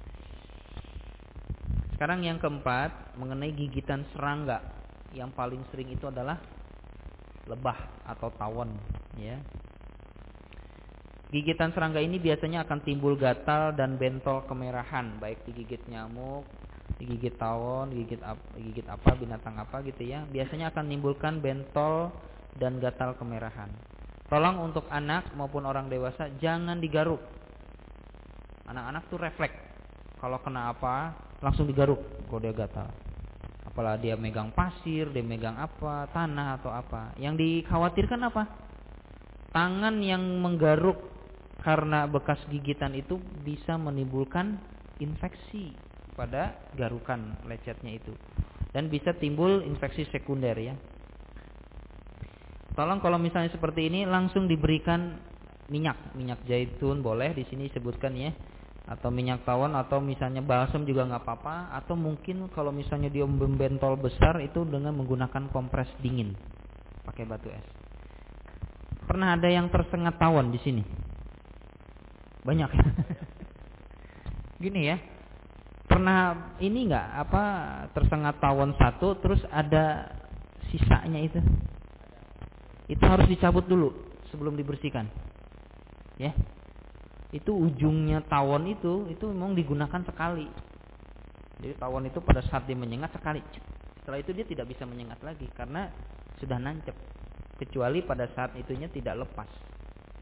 Sekarang yang keempat, mengenai gigitan serangga. Yang paling sering itu adalah lebah atau tawon, ya. Gigitan serangga ini biasanya akan timbul gatal dan bentol kemerahan, baik digigit nyamuk, digigit tawon, digigit apa, digigit apa binatang apa gitu ya. Biasanya akan menimbulkan bentol dan gatal kemerahan. Tolong untuk anak maupun orang dewasa jangan digaruk. Anak-anak tuh refleks, kalau kena apa langsung digaruk kalau dia gatal. Apalagi dia megang pasir, dia megang apa, tanah atau apa. Yang dikhawatirkan apa? Tangan yang menggaruk karena bekas gigitan itu bisa menimbulkan infeksi pada garukan lecetnya itu, dan bisa timbul infeksi sekunder, ya. Tolong kalau misalnya seperti ini langsung diberikan minyak, minyak zaitun boleh di sini disebutkan, ya, atau minyak tawon, atau misalnya balsam juga nggak apa-apa, atau mungkin kalau misalnya dia membentol besar itu dengan menggunakan kompres dingin pakai batu es. Pernah ada yang tersengat tawon di sini? Banyak. Gini ya, pernah ini nggak apa tersengat tawon satu, terus ada sisanya itu, itu harus dicabut dulu sebelum dibersihkan, ya. Itu ujungnya tawon itu, itu memang digunakan sekali. Jadi tawon itu pada saat dia menyengat sekali, setelah itu dia tidak bisa menyengat lagi karena sudah nancep, kecuali pada saat itunya tidak lepas.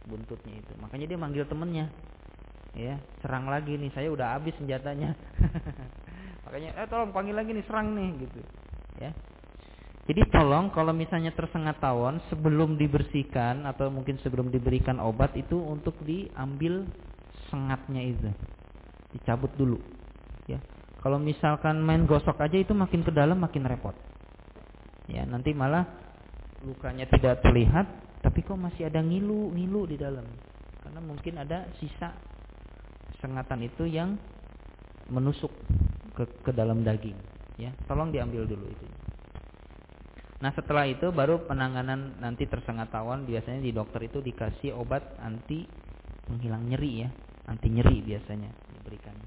buntutnya itu. Makanya dia manggil temennya, ya, serang lagi nih, saya udah habis senjatanya. Makanya, eh tolong panggil lagi nih, serang nih, gitu, ya. Jadi tolong kalau misalnya tersengat tawon, sebelum dibersihkan atau mungkin sebelum diberikan obat itu untuk diambil sengatnya itu, dicabut dulu, ya. Kalau misalkan main gosok aja itu makin ke dalam makin repot, ya. Nanti malah lukanya tidak terlihat, tapi kok masih ada ngilu-ngilu di dalam, karena mungkin ada sisa sengatan itu yang menusuk ke, ke dalam daging, ya. Tolong diambil dulu itu. Nah setelah itu baru penanganan nanti tersengat tawon. Biasanya di dokter itu dikasih obat anti penghilang nyeri, ya, anti nyeri biasanya diberikan.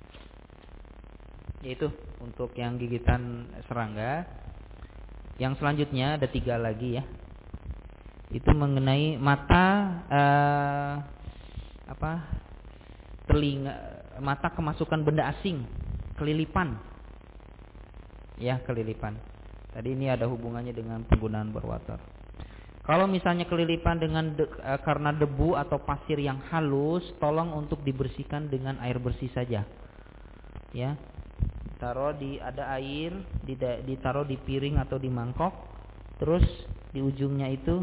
Yaitu untuk yang gigitan serangga. Yang selanjutnya ada tiga lagi, ya. Itu mengenai mata, eh, apa, telinga, mata kemasukan benda asing, kelilipan, ya, kelilipan. Tadi ini ada hubungannya dengan penggunaan berwater. Kalau misalnya kelilipan dengan de, e, karena debu atau pasir yang halus, tolong untuk dibersihkan dengan air bersih saja, ya. Taruh di ada air, ditaruh di piring atau di mangkok, terus di ujungnya itu,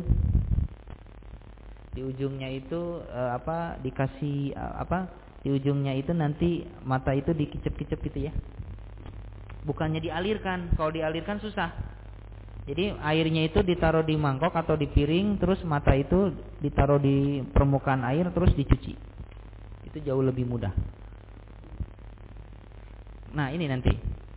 di ujungnya itu e, apa dikasih e, apa di ujungnya itu nanti mata itu dikicep-kicep gitu, ya. Bukannya dialirkan, kalau dialirkan susah. Jadi airnya itu ditaruh di mangkok atau di piring, terus mata itu ditaruh di permukaan air, terus dicuci. Itu jauh lebih mudah. Nah ini nanti.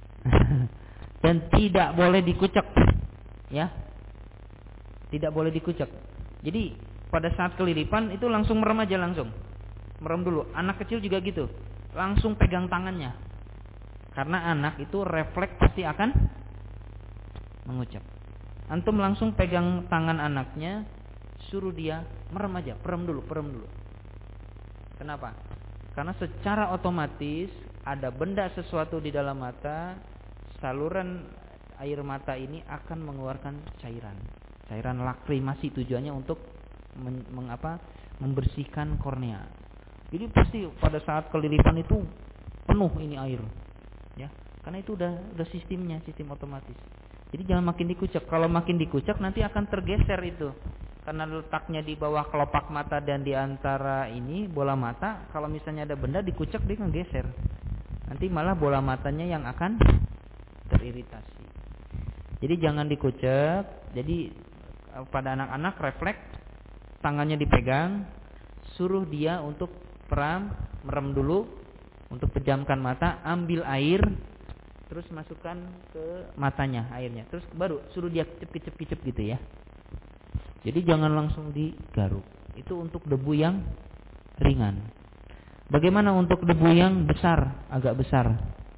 Dan tidak boleh dikucek, ya. Tidak boleh dikucek. Jadi pada saat kelilipan itu langsung merem aja, langsung merem dulu. Anak kecil juga gitu, langsung pegang tangannya. Karena anak itu refleks pasti akan mengucap. Antum langsung pegang tangan anaknya, suruh dia merem aja, perem dulu, perem dulu. Kenapa? Karena secara otomatis ada benda sesuatu di dalam mata, saluran air mata ini akan mengeluarkan cairan, cairan lakrimasi, tujuannya untuk men, meng, apa, membersihkan kornea. Jadi pasti pada saat kelilipan itu penuh ini air, ya, karena itu udah udah sistemnya, sistem otomatis. Jadi jangan makin dikucek. Kalau makin dikucek nanti akan tergeser itu, karena letaknya di bawah kelopak mata dan di antara ini bola mata. Kalau misalnya ada benda dikucek, dia akan geser. Nanti malah bola matanya yang akan teriritasi. Jadi jangan dikucek. Jadi pada anak-anak refleks, tangannya dipegang, suruh dia untuk peram, merem dulu, untuk pejamkan mata, ambil air, terus masukkan ke matanya airnya, terus baru suruh dia kicep-kicep-kicep gitu, ya. Jadi jangan langsung digaruk. Itu untuk debu yang ringan. Bagaimana untuk debu yang besar, agak besar?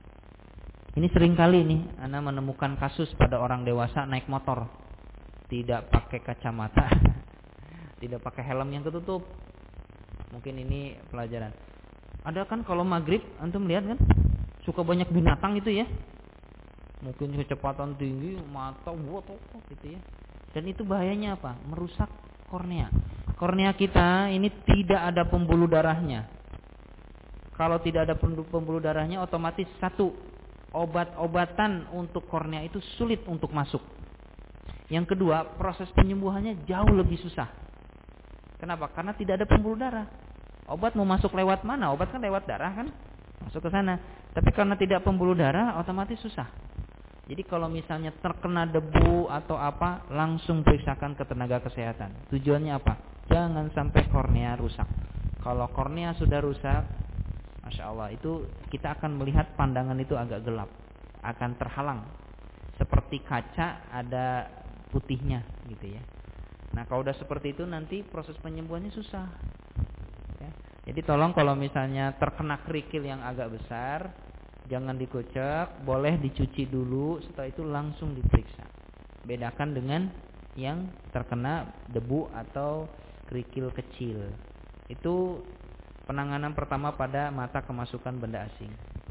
Ini sering kali nih ana menemukan kasus pada orang dewasa naik motor, tidak pakai kacamata, tidak pakai helm yang ketutup. Mungkin ini pelajaran. Ada kan kalau maghrib antum lihat kan, suka banyak binatang itu, ya. Mungkin kecepatan tinggi, mata wotok gitu, ya. Dan itu bahayanya apa? Merusak kornea. Kornea kita ini tidak ada pembuluh darahnya. Kalau tidak ada pembuluh darahnya, otomatis satu, obat-obatan untuk kornea itu sulit untuk masuk. Yang kedua, proses penyembuhannya jauh lebih susah. Kenapa? Karena tidak ada pembuluh darah. Obat mau masuk lewat mana? Obat kan lewat darah kan, masuk ke sana. Tapi karena tidak pembuluh darah, otomatis susah. Jadi kalau misalnya terkena debu atau apa, langsung periksakan ke tenaga kesehatan. Tujuannya apa? Jangan sampai kornea rusak. Kalau kornea sudah rusak, Masya Allah, itu kita akan melihat pandangan itu agak gelap, akan terhalang. Seperti kaca ada putihnya gitu, ya. Nah kalau udah seperti itu nanti proses penyembuhannya susah, ya. Jadi tolong kalau misalnya terkena kerikil yang agak besar, jangan dikucek, boleh dicuci dulu, setelah itu langsung diperiksa. Bedakan dengan yang terkena debu atau kerikil kecil. Itu penanganan pertama pada mata kemasukan benda asing.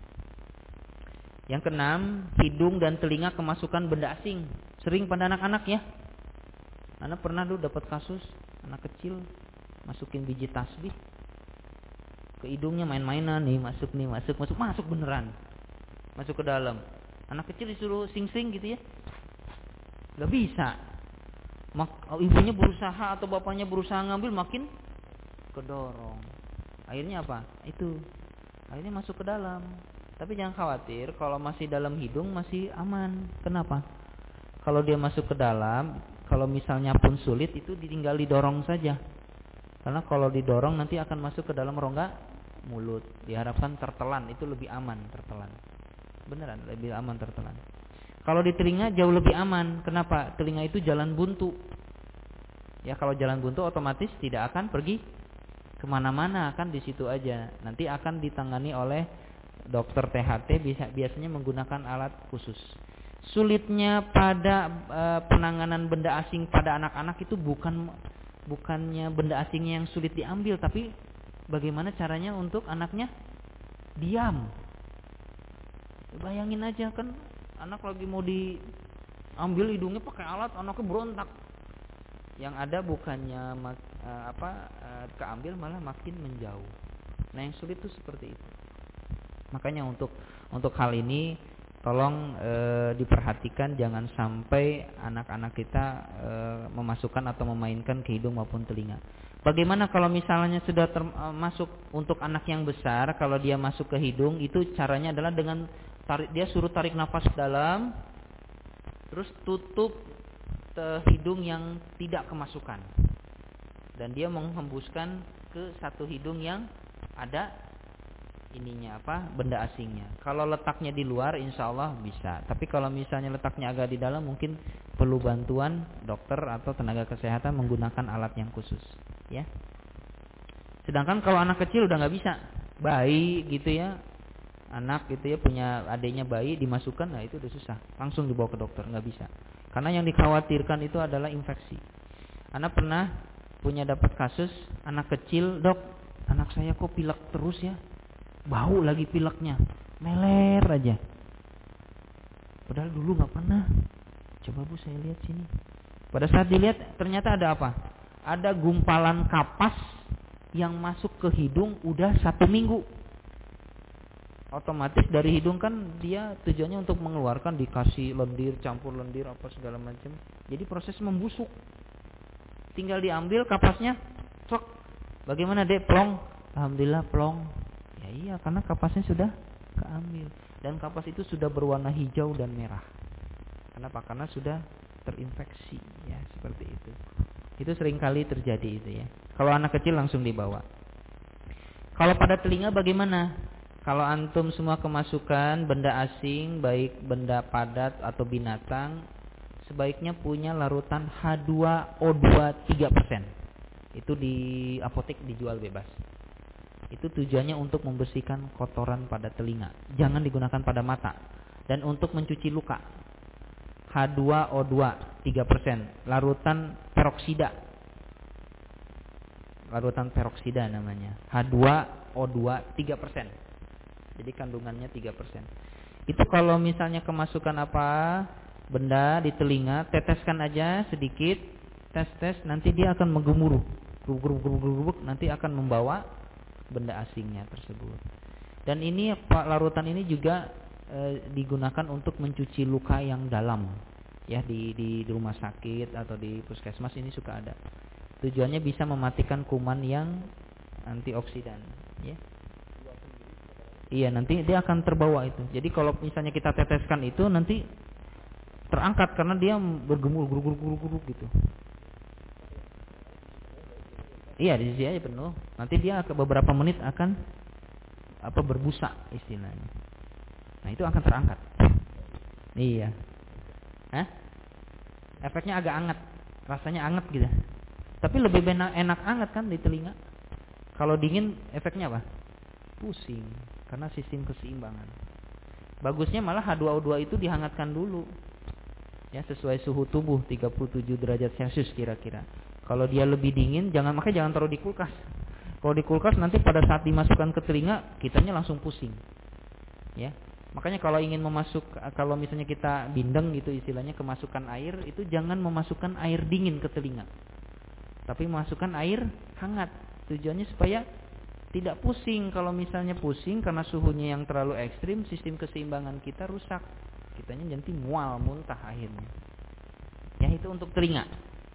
Yang keenam, hidung dan telinga kemasukan benda asing. Sering pada anak-anak, ya. Anak pernah dulu dapat kasus anak kecil masukin biji tasbih ke hidungnya, main-mainan nih, masuk nih, masuk, masuk, masuk beneran, masuk ke dalam. Anak kecil disuruh sing-sing gitu ya, nggak bisa. Mak, ibunya berusaha atau bapaknya berusaha ngambil, makin kedorong. Akhirnya apa? Itu, akhirnya masuk ke dalam. Tapi jangan khawatir, kalau masih dalam hidung masih aman. Kenapa? Kalau dia masuk ke dalam, kalau misalnya pun sulit, itu tinggal didorong saja. Karena kalau didorong nanti akan masuk ke dalam rongga mulut. Diharapkan tertelan, itu lebih aman tertelan. Beneran, lebih aman tertelan. Kalau di telinga jauh lebih aman. Kenapa? Telinga itu jalan buntu. Ya, kalau jalan buntu otomatis tidak akan pergi kemana-mana, akan di situ aja. Nanti akan ditangani oleh dokter T H T, biasanya menggunakan alat khusus. Sulitnya pada e, penanganan benda asing pada anak-anak itu bukan bukannya benda asingnya yang sulit diambil, tapi bagaimana caranya untuk anaknya diam. Bayangin aja kan, anak lagi mau diambil hidungnya pakai alat, anaknya berontak. Yang ada bukannya mak, e, apa e, keambil, malah makin menjauh. Nah, yang sulit itu seperti itu. Makanya untuk untuk hal ini tolong e, diperhatikan, jangan sampai anak-anak kita e, memasukkan atau memainkan ke hidung maupun telinga. Bagaimana kalau misalnya sudah termasuk untuk anak yang besar, kalau dia masuk ke hidung, itu caranya adalah dengan tarik, dia suruh tarik nafas dalam, terus tutup te hidung yang tidak kemasukan, dan dia menghembuskan ke satu hidung yang ada ininya apa, benda asingnya. Kalau letaknya di luar, insya Allah bisa. Tapi kalau misalnya letaknya agak di dalam, mungkin perlu bantuan dokter atau tenaga kesehatan menggunakan alat yang khusus. Ya. Sedangkan kalau anak kecil udah nggak bisa, bayi gitu ya, anak gitu ya, punya adiknya bayi dimasukkan, nah itu udah susah, langsung dibawa ke dokter, nggak bisa. Karena yang dikhawatirkan itu adalah infeksi. Anak pernah punya dapat kasus anak kecil, dok, anak saya kok pilek terus ya, bau lagi pileknya, meler aja. Padahal dulu nggak pernah. Coba bu, saya lihat sini. Pada saat dilihat, ternyata ada apa? Ada gumpalan kapas yang masuk ke hidung udah satu minggu. Otomatis dari hidung kan dia tujuannya untuk mengeluarkan, dikasih lendir, campur lendir apa segala macam. Jadi proses membusuk. Tinggal diambil kapasnya, cok. Bagaimana dek, plong? Alhamdulillah plong. Ya iya, karena kapasnya sudah keambil, dan kapas itu sudah berwarna hijau dan merah. Kenapa? Karena sudah terinfeksi, ya seperti itu. Itu seringkali terjadi itu ya. Kalau anak kecil langsung dibawa. Kalau pada telinga bagaimana? Kalau antum semua kemasukan benda asing, baik benda padat atau binatang, sebaiknya punya larutan H dua O dua tiga persen. Itu di apotek dijual bebas. Itu tujuannya untuk membersihkan kotoran pada telinga. Jangan digunakan pada mata. Dan untuk mencuci luka, H dua O dua tiga persen, larutan peroksida. Larutan peroksida namanya. H dua O dua tiga persen. Jadi kandungannya tiga persen. Itu kalau misalnya kemasukan apa benda di telinga, teteskan aja sedikit, tes-tes, nanti dia akan menggemuruh. Guruk-guruk, nanti akan membawa benda asingnya tersebut. Dan ini larutan ini juga e, digunakan untuk mencuci luka yang dalam. Ya, di, di di rumah sakit atau di puskesmas ini suka ada. Tujuannya bisa mematikan kuman yang antioksidan, ya. Iya, nanti dia akan terbawa itu. Jadi kalau misalnya kita teteskan itu, nanti terangkat karena dia bergemuruh guruk-guruk gitu. Iya, di sisi aja penuh. Nanti dia ke beberapa menit akan apa berbusa istilahnya. Nah, itu akan terangkat. Iya. Hah? Efeknya agak anget, rasanya anget gitu. Tapi lebih enak, enak anget kan di telinga. Kalau dingin efeknya apa? Pusing, karena sistem keseimbangan. Bagusnya malah H dua O dua itu dihangatkan dulu. Ya, sesuai suhu tubuh tiga puluh tujuh derajat Celcius kira-kira. Kalau dia lebih dingin, jangan makanya jangan taruh di kulkas. Kalau di kulkas nanti pada saat dimasukkan ke telinga, kitanya langsung pusing. Ya. Makanya kalau ingin memasuk, kalau misalnya kita bindeng gitu istilahnya, kemasukan air, itu jangan memasukkan air dingin ke telinga. tapi masukkan air hangat. Tujuannya supaya tidak pusing. Kalau misalnya pusing karena suhunya yang terlalu ekstrim, sistem keseimbangan kita rusak. Kitanya nanti mual, muntah akhirnya. Ya, itu untuk telinga.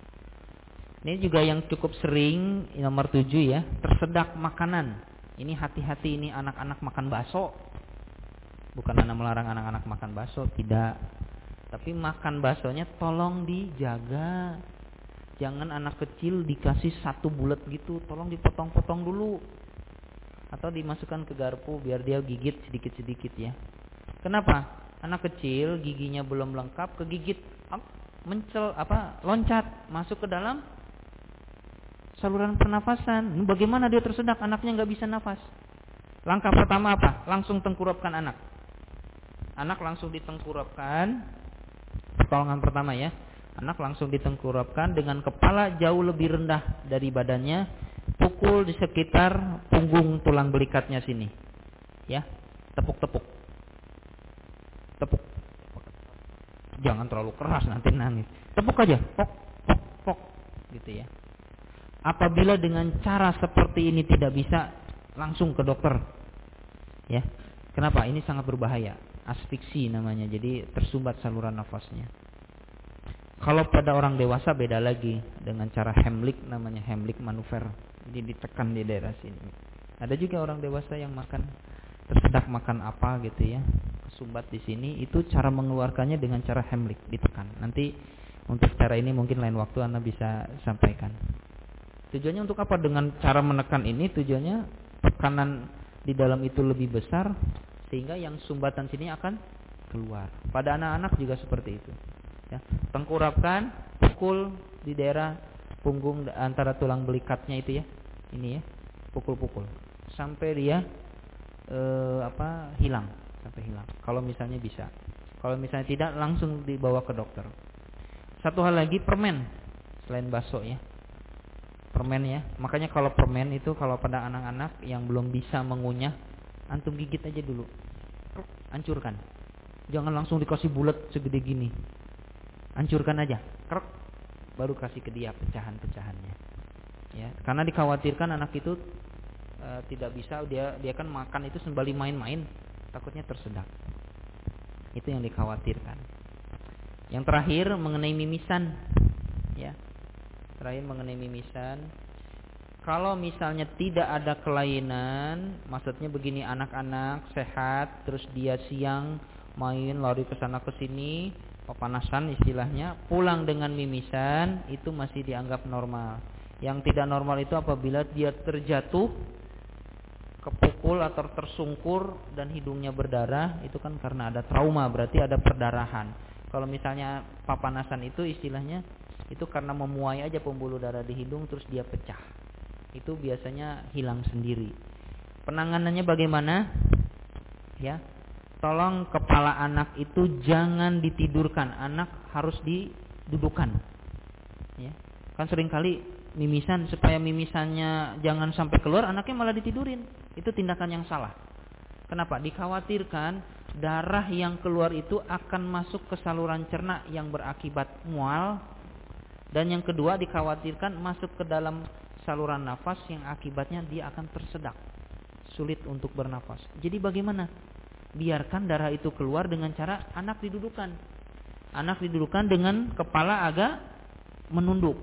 Ini juga yang cukup sering, nomor tujuh ya, tersedak makanan. Ini hati-hati, ini anak-anak makan bakso. Bukan anak melarang anak-anak makan bakso, tidak. Tapi makan baksonya tolong dijaga. Jangan anak kecil dikasih satu bulat gitu, tolong dipotong-potong dulu. Atau dimasukkan ke garpu biar dia gigit sedikit-sedikit ya. Kenapa? Anak kecil giginya belum lengkap, kegigit, mencel apa? loncat masuk ke dalam saluran pernafasan. Ini bagaimana dia tersedak? Anaknya nggak bisa nafas. Langkah pertama apa? Langsung tengkurapkan anak. Anak langsung ditengkurapkan. Pertolongan pertama ya. Anak langsung ditengkurapkan dengan kepala jauh lebih rendah dari badannya. Pukul di sekitar punggung tulang belikatnya sini. Ya, tepuk-tepuk. Tepuk. Jangan terlalu keras nanti nangis. Tepuk aja. Pok, pok, pok. Gitu ya. Apabila dengan cara seperti ini tidak bisa, langsung ke dokter. Ya. Kenapa? Ini sangat berbahaya. Asfiksi namanya. Jadi tersumbat saluran nafasnya. Kalau pada orang dewasa beda lagi dengan cara Heimlich, namanya Heimlich manuver. Jadi ditekan di daerah sini. Ada juga orang dewasa yang makan tersedak makan apa gitu ya, kesumbat di sini. Itu cara mengeluarkannya dengan cara Heimlich, ditekan. Nanti untuk cara ini mungkin lain waktu Anda bisa sampaikan. Tujuannya untuk apa? Dengan cara menekan ini tujuannya tekanan di dalam itu lebih besar sehingga yang sumbatan sini akan keluar. Pada anak-anak juga seperti itu. Ya, tengkurapkan, pukul di daerah punggung antara tulang belikatnya itu ya. Ini ya, pukul-pukul sampai dia e, apa hilang, sampai hilang. Kalau misalnya bisa. Kalau misalnya tidak, langsung dibawa ke dokter. Satu hal lagi, permen selain bakso ya. Permen ya. Makanya kalau permen itu kalau pada anak-anak yang belum bisa mengunyah, antum gigit aja dulu. Hancurkan. Jangan langsung dikasih bulat segede gini. Hancurkan aja. Krek. Baru kasih ke dia pecahan-pecahannya. Ya, karena dikhawatirkan anak itu e, tidak bisa, dia dia kan makan itu sembari main-main, takutnya tersedak. Itu yang dikhawatirkan. Yang terakhir mengenai mimisan. Ya. Terakhir mengenai mimisan. Kalau misalnya tidak ada kelainan, maksudnya begini, anak-anak sehat, terus dia siang main lari ke sana ke sini, pepanasan istilahnya, pulang dengan mimisan, itu masih dianggap normal. Yang tidak normal itu apabila dia terjatuh, kepukul atau tersungkur dan hidungnya berdarah, itu kan karena ada trauma, berarti ada perdarahan. Kalau misalnya papanasan itu istilahnya itu karena memuai aja pembuluh darah di hidung terus dia pecah. Itu biasanya hilang sendiri. Penanganannya bagaimana? Ya. Tolong kepala anak itu jangan ditidurkan, anak harus didudukkan. Ya. Kan seringkali mimisan, supaya mimisannya jangan sampai keluar, anaknya malah ditidurin. Itu tindakan yang salah. Kenapa? Dikhawatirkan darah yang keluar itu akan masuk ke saluran cerna yang berakibat mual. Dan yang kedua, dikhawatirkan masuk ke dalam saluran nafas yang akibatnya dia akan tersedak, sulit untuk bernafas. Jadi bagaimana? Biarkan darah itu keluar dengan cara anak didudukkan. Anak didudukkan dengan kepala agak menunduk.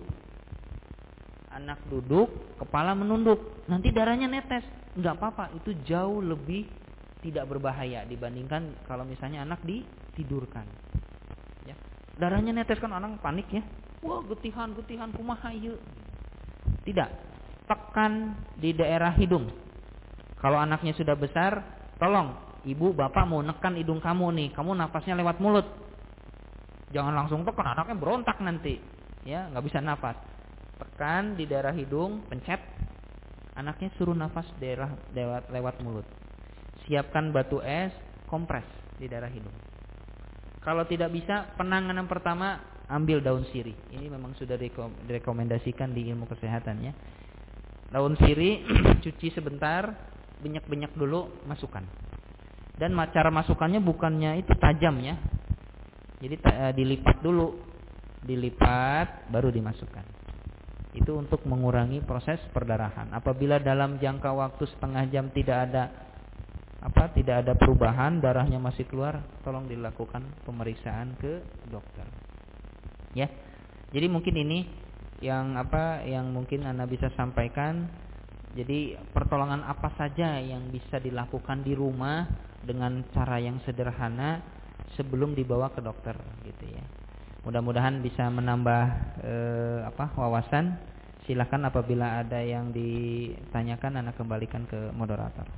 Anak duduk, kepala menunduk. Nanti darahnya netes. Enggak apa-apa, itu jauh lebih tidak berbahaya dibandingkan kalau misalnya anak ditidurkan. Ya. Darahnya netes kan anak panik ya. Wah, getihan, getihan, kumaha ieu. Tidak. Tekan di daerah hidung. Kalau anaknya sudah besar, tolong ibu, bapak mau nekan hidung kamu nih, kamu nafasnya lewat mulut. Jangan langsung tekan, anaknya berontak nanti. Ya, nggak bisa nafas. Tekan di daerah hidung, pencet. Anaknya suruh nafas daerah lewat lewat mulut. Siapkan batu es, kompres di daerah hidung. Kalau tidak bisa, penanganan pertama ambil daun sirih. Ini memang sudah direkomendasikan di ilmu kesehatan ya. Daun sirih cuci sebentar, benyak-benyak dulu, masukkan. Dan cara masukannya bukannya itu tajam ya. Jadi dilipat dulu, dilipat baru dimasukkan. Itu untuk mengurangi proses perdarahan. Apabila dalam jangka waktu setengah jam tidak ada apa tidak ada perubahan, darahnya masih keluar, tolong dilakukan pemeriksaan ke dokter. Ya. Jadi mungkin ini yang apa yang mungkin Anda bisa sampaikan. Jadi pertolongan apa saja yang bisa dilakukan di rumah dengan cara yang sederhana sebelum dibawa ke dokter gitu ya. Mudah-mudahan bisa menambah eh, apa wawasan. Silakan apabila ada yang ditanyakan Anda kembalikan ke moderator.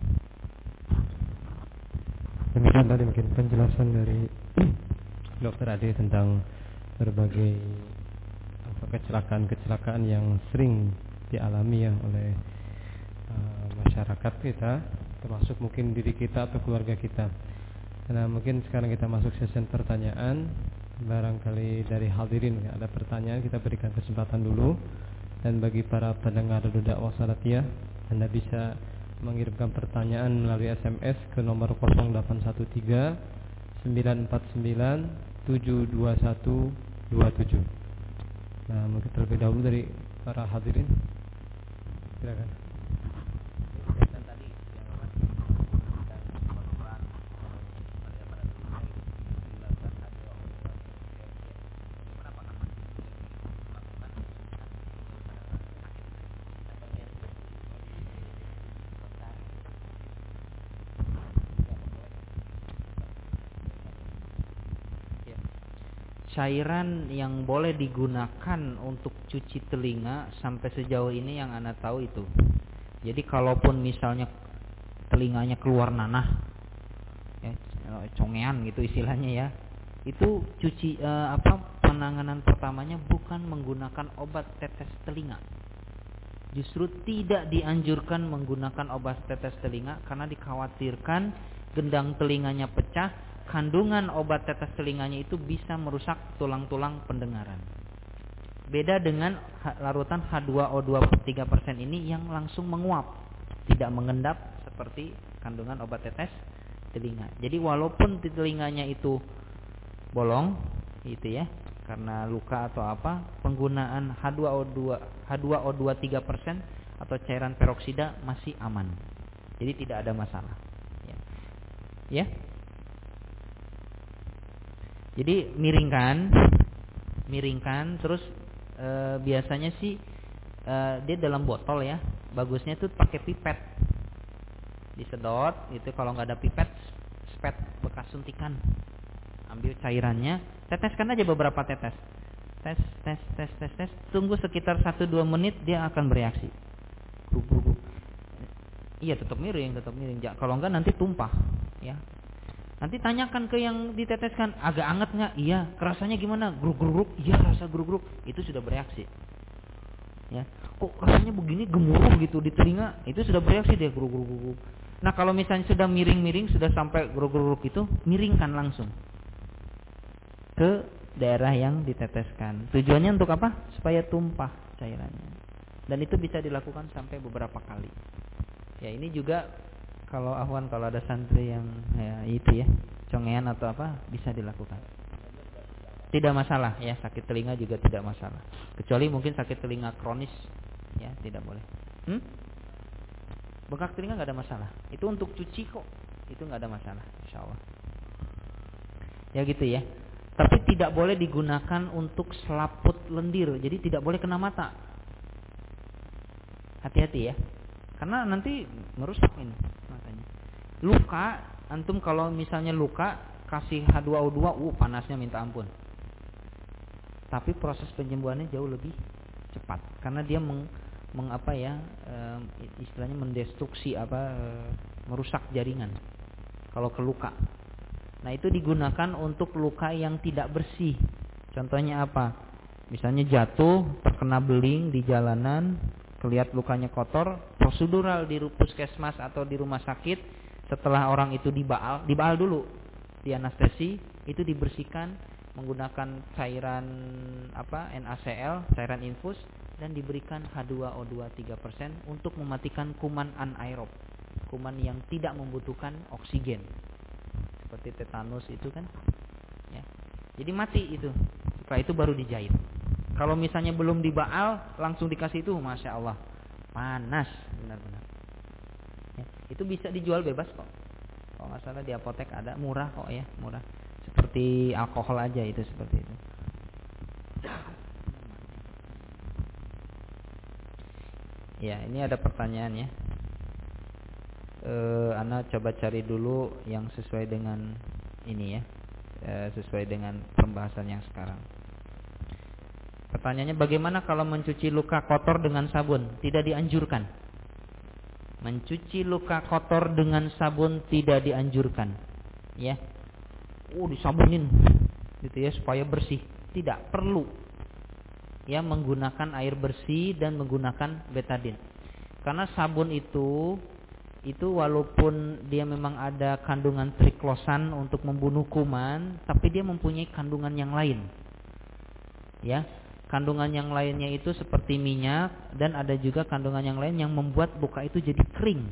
Demikian tadi mungkin penjelasan dari Dokter Ade tentang berbagai kecelakaan-kecelakaan yang sering dialami ya oleh uh, masyarakat kita, termasuk mungkin diri kita atau keluarga kita. Nah, mungkin sekarang kita masuk sesi pertanyaan. Barangkali dari hadirin ada pertanyaan, kita berikan kesempatan dulu. Dan bagi para pendengar Duda Wasalatiyah, Anda bisa mengirimkan pertanyaan melalui S M S ke nomor nol delapan satu tiga sembilan empat sembilan tujuh dua satu dua tujuh. Nah, mungkin terlebih dahulu dari para hadirin. Silakan. Cairan yang boleh digunakan untuk cuci telinga sampai sejauh ini yang Anda tahu itu. Jadi kalaupun misalnya telinganya keluar nanah, ya, congean gitu istilahnya ya, itu cuci eh, apa penanganan pertamanya bukan menggunakan obat tetes telinga. Justru tidak dianjurkan menggunakan obat tetes telinga karena dikhawatirkan gendang telinganya pecah. Kandungan obat tetes telinganya itu bisa merusak tulang-tulang pendengaran. Beda dengan larutan H dua O dua tiga persen ini yang langsung menguap, tidak mengendap seperti kandungan obat tetes telinga. Jadi walaupun di telinganya itu bolong, gitu ya, karena luka atau apa, penggunaan H dua O dua H dua O dua tiga persen atau cairan peroksida masih aman. Jadi tidak ada masalah. Ya. Ya. Jadi miringkan, miringkan, terus e, biasanya sih e, dia dalam botol ya. Bagusnya tuh pakai pipet, disedot, gitu. Kalau nggak ada pipet, spet bekas suntikan. Ambil cairannya, teteskan aja beberapa tetes, tes, tes, tes, tes, tes. Tunggu sekitar satu dua menit dia akan bereaksi. Gruk, gruk, gruk. Iya, tetap miring, tetap miring. Kalau nggak nanti tumpah, ya. Nanti tanyakan ke yang diteteskan, agak anget nggak? Iya. Rasanya gimana? Gruk-gruk. Iya, rasa gruk-gruk. Itu sudah bereaksi. Ya. Kok rasanya begini gemuruh gitu di telinga? Itu sudah bereaksi dia gruk-gruk. Nah, kalau misalnya sudah miring-miring, sudah sampai gruk-gruk itu, miringkan langsung ke daerah yang diteteskan. Tujuannya untuk apa? Supaya tumpah cairannya. Dan itu bisa dilakukan sampai beberapa kali. Ya, ini juga kalau Ahwan, kalau ada santri yang ya, itu ya, congean atau apa, bisa dilakukan. Tidak masalah ya, sakit telinga juga tidak masalah. Kecuali mungkin sakit telinga kronis, ya tidak boleh. Hmm? Bengkak telinga nggak ada masalah. Itu untuk cuci kok, itu nggak ada masalah, insya Allah. Ya gitu ya. Tapi tidak boleh digunakan untuk selaput lendir, jadi tidak boleh kena mata. Hati-hati ya, karena nanti merusak ini matanya. Luka, antum kalau misalnya luka kasih H dua O dua, uh panasnya minta ampun. Tapi proses penyembuhannya jauh lebih cepat karena dia meng, meng apa ya, e, istilahnya mendestruksi apa e, merusak jaringan. Kalau ke luka. Nah, itu digunakan untuk luka yang tidak bersih. Contohnya apa? Misalnya jatuh, terkena beling di jalanan, kelihatan lukanya kotor, prosedural di puskesmas atau di rumah sakit. Setelah orang itu dibaal, dibaal dulu, di anestesi, itu dibersihkan menggunakan cairan apa N A C L, cairan infus, dan diberikan H dua O dua tiga persen untuk mematikan kuman anaerob, kuman yang tidak membutuhkan oksigen, seperti tetanus itu kan, ya. Jadi mati itu. Setelah itu baru dijahit. Kalau misalnya belum dibaal langsung dikasih itu, masya Allah panas benar-benar. Ya, itu bisa dijual bebas kok. Kalau nggak salah di apotek ada, murah kok ya, murah. Seperti alkohol aja itu, seperti itu. Ya, ini ada pertanyaan ya. E, Ana coba cari dulu yang sesuai dengan ini ya, e, sesuai dengan pembahasan yang sekarang. Pertanyaannya, bagaimana kalau mencuci luka kotor dengan sabun? Tidak dianjurkan. Mencuci luka kotor dengan sabun tidak dianjurkan. Ya, oh disabunin, gitu ya supaya bersih. Tidak perlu. Ya, menggunakan air bersih dan menggunakan betadine. Karena sabun itu itu walaupun dia memang ada kandungan triklosan untuk membunuh kuman, tapi dia mempunyai kandungan yang lain. Ya, kandungan yang lainnya itu seperti minyak, dan ada juga kandungan yang lain yang membuat luka itu jadi kering.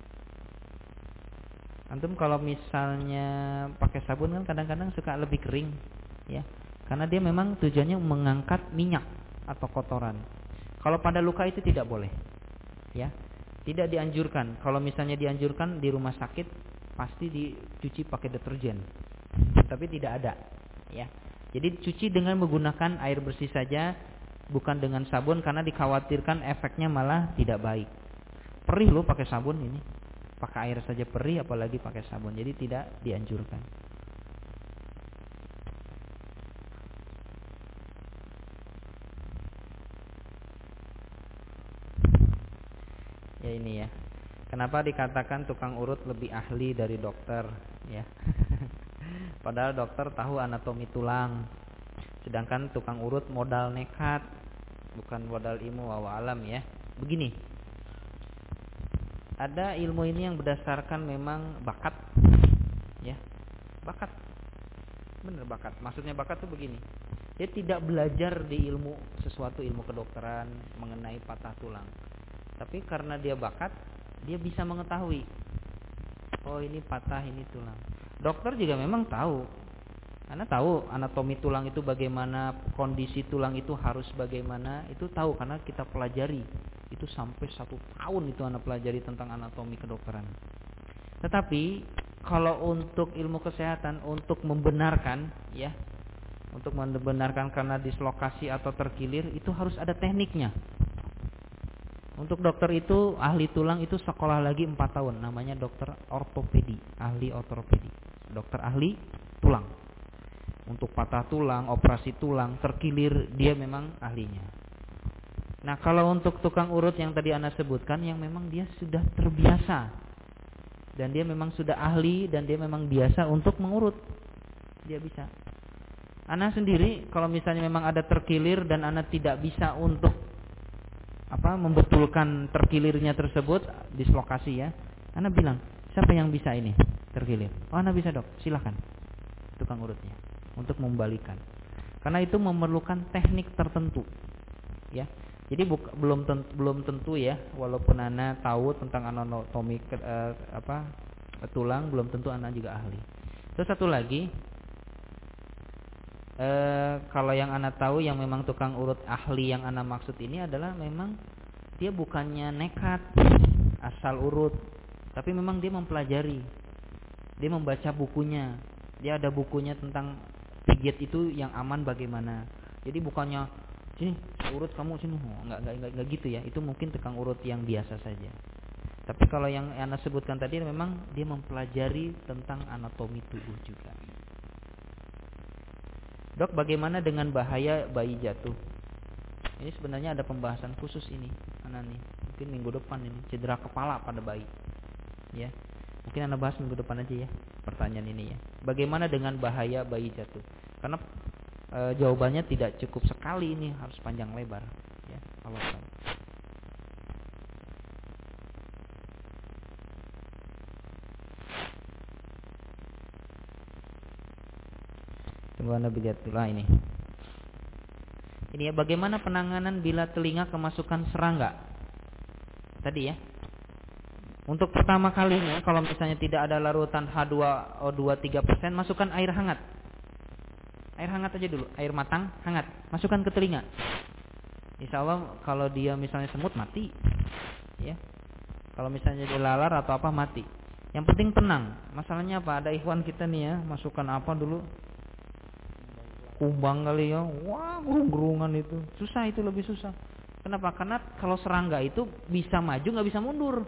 Antum kalau misalnya pakai sabun kan kadang-kadang suka lebih kering, ya. Karena dia memang tujuannya mengangkat minyak atau kotoran. Kalau pada luka itu tidak boleh, ya, tidak dianjurkan. Kalau misalnya dianjurkan di rumah sakit pasti dicuci pakai deterjen, tapi tidak ada, ya. Jadi cuci dengan menggunakan air bersih saja, bukan dengan sabun, karena dikhawatirkan efeknya malah tidak baik. Perih loh pakai sabun ini, pakai air saja perih, apalagi pakai sabun. Jadi tidak dianjurkan. Ya ini ya, kenapa dikatakan tukang urut lebih ahli dari dokter, ya? Padahal dokter tahu anatomi tulang, sedangkan tukang urut modal nekat, bukan modal ilmu, wallahu alam ya. Begini, ada ilmu ini yang berdasarkan memang bakat, ya, bakat, bener bakat. Maksudnya bakat tuh begini, dia tidak belajar di ilmu sesuatu ilmu kedokteran mengenai patah tulang. Tapi karena dia bakat, dia bisa mengetahui, oh ini patah, ini tulang. Dokter juga memang tahu, karena tahu anatomi tulang itu bagaimana, kondisi tulang itu harus bagaimana, itu tahu karena kita pelajari. Itu sampai satu tahun itu anak pelajari tentang anatomi kedokteran. Tetapi kalau untuk ilmu kesehatan, untuk membenarkan, ya, untuk membenarkan karena dislokasi atau terkilir, itu harus ada tekniknya. Untuk dokter itu, ahli tulang itu sekolah lagi empat tahun. Namanya dokter ortopedi, ahli ortopedi, dokter ahli tulang. Untuk patah tulang, operasi tulang, terkilir, dia memang ahlinya. Nah, kalau untuk tukang urut yang tadi Anda sebutkan, yang memang dia sudah terbiasa, dan dia memang sudah ahli, dan dia memang biasa untuk mengurut, dia bisa. Anda sendiri, kalau misalnya memang ada terkilir dan Anda tidak bisa untuk apa membetulkan terkilirnya tersebut, dislokasi ya, Anda bilang, siapa yang bisa ini terkilir? Oh, Anda bisa dok, silakan tukang urutnya untuk membalikan. Karena itu memerlukan teknik tertentu, ya. Jadi buka, belum tentu, belum tentu ya, walaupun Anda tahu tentang anatomi eh, apa tulang, belum tentu Anda juga ahli. Terus satu lagi, E, kalau yang Anda tahu yang memang tukang urut ahli yang Anda maksud ini adalah memang dia bukannya nekat asal urut, tapi memang dia mempelajari, dia membaca bukunya, dia ada bukunya tentang pijat itu yang aman bagaimana. Jadi bukannya sini urut kamu sini, oh, enggak, enggak, enggak, enggak gitu ya. Itu mungkin tukang urut yang biasa saja. Tapi kalau yang Anda sebutkan tadi memang dia mempelajari tentang anatomi tubuh juga. Dok, bagaimana dengan bahaya bayi jatuh? Ini sebenarnya ada pembahasan khusus ini, Ana nih. Mungkin minggu depan ini, cedera kepala pada bayi. Ya. Mungkin Anda bahas minggu depan aja ya, pertanyaan ini ya. Bagaimana dengan bahaya bayi jatuh? Karena e, jawabannya tidak cukup sekali ini, harus panjang lebar, ya. Allah tahu. Tunggu Anda lihat dulu ini. Ini ya, bagaimana penanganan bila telinga kemasukan serangga? Tadi ya. Untuk pertama kalinya, kalau misalnya tidak ada larutan H dua O dua tiga persen, masukkan air hangat. air hangat aja dulu, air matang hangat, masukkan ke telinga. Insya Allah kalau dia misalnya semut mati, ya. Kalau misalnya dia lalar atau apa mati. Yang penting tenang. Masalahnya apa? Ada ikhwan kita nih ya, masukkan apa dulu? Kumbang kali ya, wah gerung-gerungan itu, susah itu lebih susah. Kenapa? Karena kalau serangga itu bisa maju nggak bisa mundur.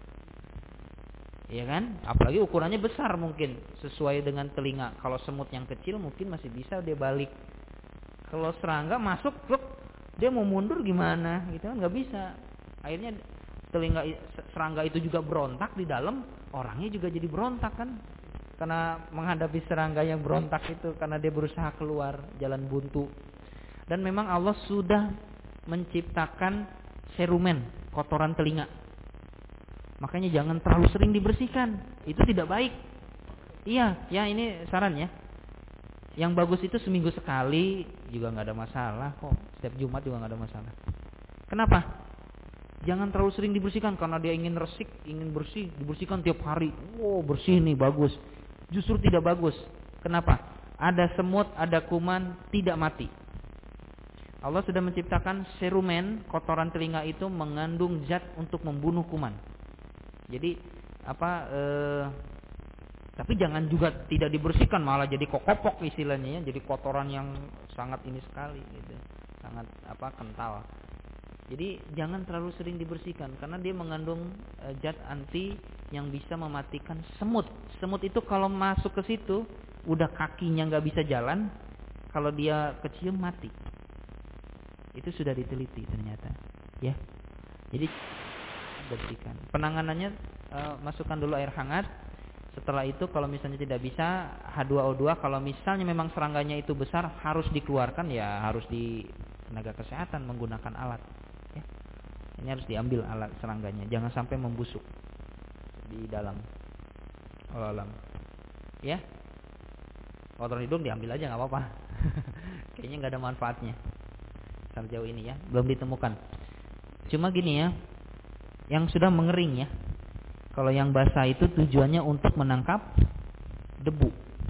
Ya kan, apalagi ukurannya besar mungkin sesuai dengan telinga. Kalau semut yang kecil mungkin masih bisa dia balik. Kalau serangga masuk, pluk, dia mau mundur gimana? Gitu kan nggak bisa. Akhirnya telinga serangga itu juga berontak di dalam, orangnya juga jadi berontak kan? Karena menghadapi serangga yang berontak itu karena dia berusaha keluar jalan buntu. Dan memang Allah sudah menciptakan serumen kotoran telinga. Makanya jangan terlalu sering dibersihkan. Itu tidak baik. Iya, ya ini saran ya. Yang bagus itu seminggu sekali juga nggak ada masalah kok. Setiap Jumat juga nggak ada masalah. Kenapa? Jangan terlalu sering dibersihkan karena dia ingin resik, ingin bersih, dibersihkan tiap hari. Wow, bersih nih bagus. Justru tidak bagus. Kenapa? Ada semut, ada kuman, tidak mati. Allah sudah menciptakan serumen kotoran telinga itu mengandung zat untuk membunuh kuman. Jadi apa eh, tapi jangan juga tidak dibersihkan malah jadi kokopok istilahnya ya, jadi kotoran yang sangat ini sekali gitu. Sangat apa kental. Jadi jangan terlalu sering dibersihkan karena dia mengandung eh, zat anti yang bisa mematikan semut. Semut itu kalau masuk ke situ udah kakinya nggak bisa jalan, kalau dia kecium mati. Itu sudah diteliti ternyata, ya. Jadi bersihkan. Penanganannya e, masukkan dulu air hangat. Setelah itu kalau misalnya tidak bisa H dua O dua, kalau misalnya memang serangganya itu besar harus dikeluarkan ya harus di tenaga kesehatan menggunakan alat. Ya. Ini harus diambil alat serangganya, jangan sampai membusuk di dalam. Oh, alam. Ya. Kotoran hidung diambil aja nggak apa-apa. Kayaknya nggak ada manfaatnya. Sejauh ini ya belum ditemukan. Cuma gini ya. Yang sudah mengering ya. Kalau yang basah itu tujuannya untuk menangkap debu.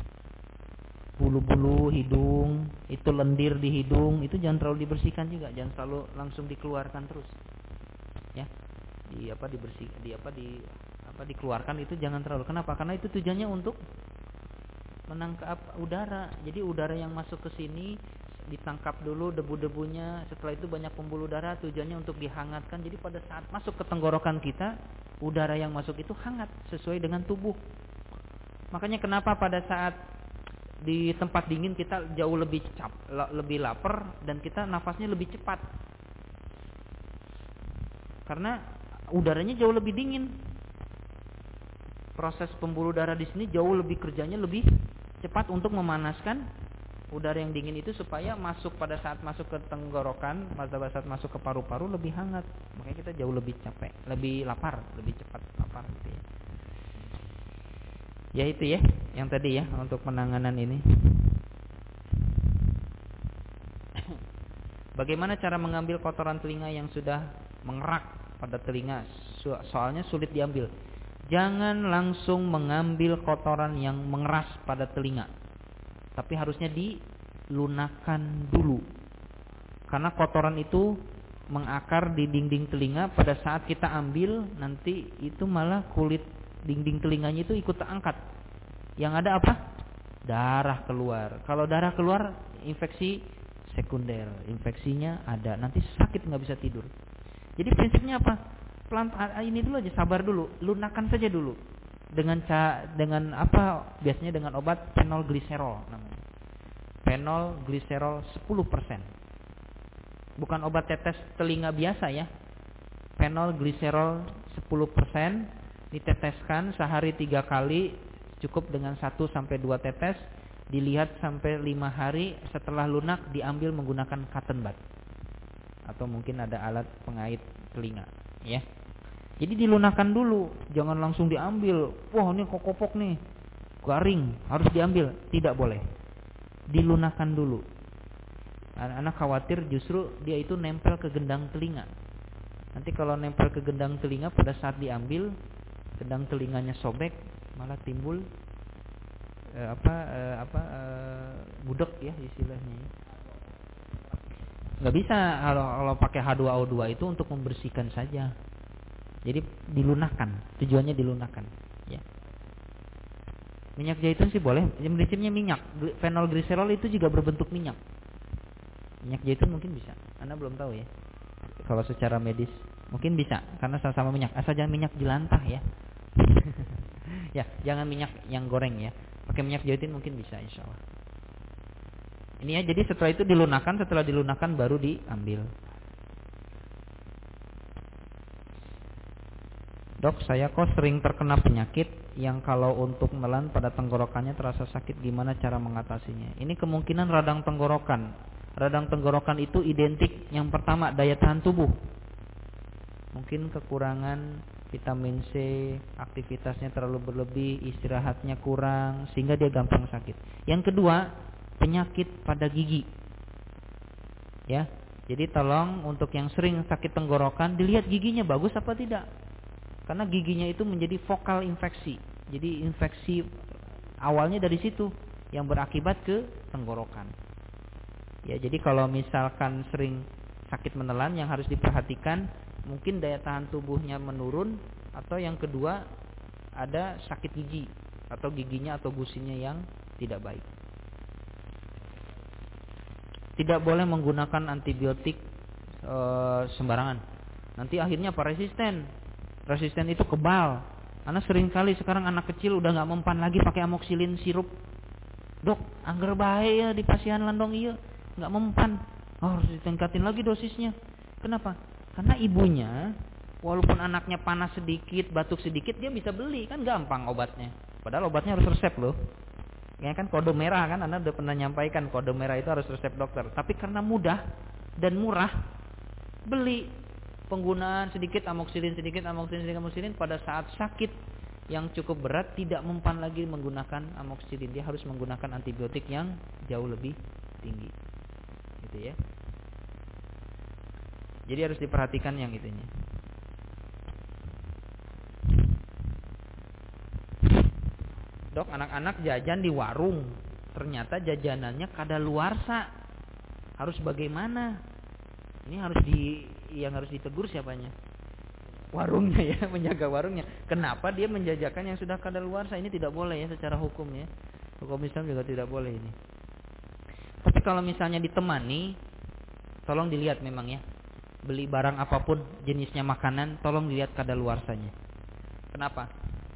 Bulu-bulu hidung, itu lendir di hidung, itu jangan terlalu dibersihkan juga, jangan selalu langsung dikeluarkan terus. Ya. Di apa dibersih, di apa di apa dikeluarkan itu jangan terlalu. Kenapa? Karena itu tujuannya untuk menangkap udara. Jadi udara yang masuk ke sini ditangkap dulu debu-debunya, setelah itu banyak pembuluh darah, tujuannya untuk dihangatkan. Jadi pada saat masuk ke tenggorokan kita, udara yang masuk itu hangat sesuai dengan tubuh. Makanya kenapa pada saat di tempat dingin kita jauh lebih cap, lebih lapar dan kita nafasnya lebih cepat. Karena udaranya jauh lebih dingin. Proses pembuluh darah di sini jauh lebih kerjanya lebih cepat untuk memanaskan udara yang dingin itu supaya masuk pada saat masuk ke tenggorokan, pada saat masuk ke paru-paru lebih hangat. Makanya kita jauh lebih capek, lebih lapar, lebih cepat lapar gitu ya. Ya itu ya, yang tadi ya untuk penanganan ini. Bagaimana cara mengambil kotoran telinga yang sudah mengerak pada telinga? Soalnya sulit diambil. Jangan langsung mengambil kotoran yang mengeras pada telinga. Tapi harusnya dilunakkan dulu. Karena kotoran itu mengakar di dinding telinga, pada saat kita ambil nanti itu malah kulit dinding telinganya itu ikut terangkat. Yang ada apa? Darah keluar. Kalau darah keluar, infeksi sekunder, infeksinya ada. Nanti sakit nggak bisa tidur. Jadi prinsipnya apa? Pelan ini dulu aja, sabar dulu, lunakan saja dulu. Dengan ca, dengan apa? Biasanya dengan obat phenolglycerol namanya. Phenolglycerol sepuluh persen. Bukan obat tetes telinga biasa ya. Phenolglycerol sepuluh persen diteteskan sehari tiga kali, cukup dengan satu sampai dua tetes, dilihat sampai lima hari, setelah lunak diambil menggunakan cotton bud. Atau mungkin ada alat pengait telinga, ya. Jadi dilunakkan dulu, jangan langsung diambil. Wah, ini kokopok nih, garing, harus diambil. Tidak boleh. Dilunakkan dulu. Anak-anak khawatir justru dia itu nempel ke gendang telinga. Nanti kalau nempel ke gendang telinga pada saat diambil, gendang telinganya sobek, malah timbul eh, apa eh, apa eh, budek ya istilahnya. Nggak bisa kalau kalau pakai H dua O dua itu untuk membersihkan saja. Jadi dilunakkan, tujuannya dilunakkan. Ya. Minyak zaitun sih boleh, yang prinsipnya minyak. Fenol gliserol itu juga berbentuk minyak. Minyak zaitun mungkin bisa. Anda belum tahu ya. Kalau secara medis mungkin bisa, karena sama-sama minyak. Asal jangan minyak jelantah ya. Ya, jangan minyak yang goreng ya. Pakai minyak zaitun mungkin bisa, insya Allah. Ini ya, jadi setelah itu dilunakkan, setelah dilunakkan baru diambil. Dok, saya kok sering terkena penyakit yang kalau untuk menelan pada tenggorokannya terasa sakit, gimana cara mengatasinya? Ini kemungkinan radang tenggorokan. Radang tenggorokan itu identik yang pertama daya tahan tubuh. Mungkin kekurangan vitamin C, aktivitasnya terlalu berlebih, istirahatnya kurang sehingga dia gampang sakit. Yang kedua, penyakit pada gigi. Ya. Jadi tolong untuk yang sering sakit tenggorokan dilihat giginya bagus apa tidak. Karena giginya itu menjadi fokal infeksi. Jadi infeksi awalnya dari situ yang berakibat ke tenggorokan. Ya, jadi kalau misalkan sering sakit menelan yang harus diperhatikan mungkin daya tahan tubuhnya menurun, atau yang kedua ada sakit gigi atau giginya atau gusinya yang tidak baik. Tidak boleh menggunakan antibiotik e, sembarangan. Nanti akhirnya apa? Resisten. Resisten itu kebal. Karena sering kali sekarang anak kecil udah nggak mempan lagi pakai amoxicillin sirup. Dok, angger bae ya di pasian landong iya, nggak mempan. Oh, harus ditingkatin lagi dosisnya. Kenapa? Karena ibunya walaupun anaknya panas sedikit, batuk sedikit, dia bisa beli, kan gampang obatnya. Padahal obatnya harus resep loh. Ya kan, kode merah kan, Anda udah pernah nyampaikan kode merah itu harus resep dokter. Tapi karena mudah dan murah, beli. Penggunaan sedikit amoxicillin, sedikit amoxicillin, sedikit amoxicillin, pada saat sakit yang cukup berat tidak mempan lagi menggunakan amoxicillin. Dia harus menggunakan antibiotik yang jauh lebih tinggi. Gitu ya. Jadi harus diperhatikan yang itunya. Dok, anak-anak jajan di warung, ternyata jajanannya kadaluarsa. Harus bagaimana? Ini harus di yang harus ditegur siapanya? Warungnya ya, menjaga warungnya. Kenapa dia menjajakan yang sudah kadaluarsa? Ini tidak boleh ya secara hukum ya. Hukum Islam juga tidak boleh ini. Tapi kalau misalnya ditemani, tolong dilihat memang ya. Beli barang apapun jenisnya makanan, tolong dilihat kadaluarsanya. Kenapa?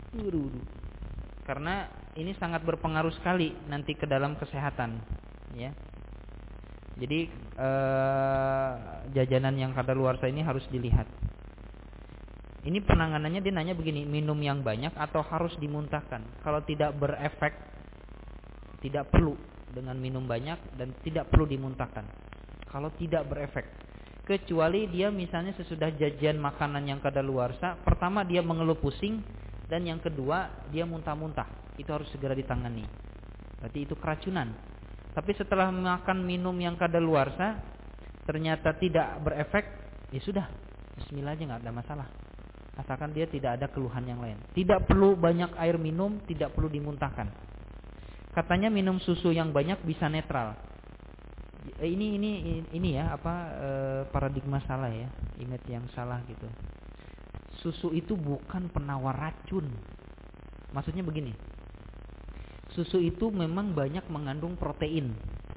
Karena ini sangat berpengaruh sekali nanti ke dalam kesehatan, ya. Jadi eh, jajanan yang kadaluarsa ini harus dilihat. Ini penanganannya dia nanya begini, minum yang banyak atau harus dimuntahkan? Kalau tidak berefek, tidak perlu dengan minum banyak dan tidak perlu dimuntahkan. Kalau tidak berefek, kecuali dia misalnya sesudah jajan makanan yang kadaluarsa, pertama dia mengeluh pusing, dan yang kedua dia muntah-muntah, itu harus segera ditangani. Berarti itu keracunan. Tapi setelah makan minum yang kadaluarsa ternyata tidak berefek, ya sudah, bismillah aja, nggak ada masalah. Asalkan dia tidak ada keluhan yang lain. Tidak perlu banyak air minum, tidak perlu dimuntahkan. Katanya minum susu yang banyak bisa netral. Ini ini ini ya apa e, paradigma salah ya, image yang salah gitu. Susu itu bukan penawar racun. Maksudnya begini. Susu itu memang banyak mengandung protein.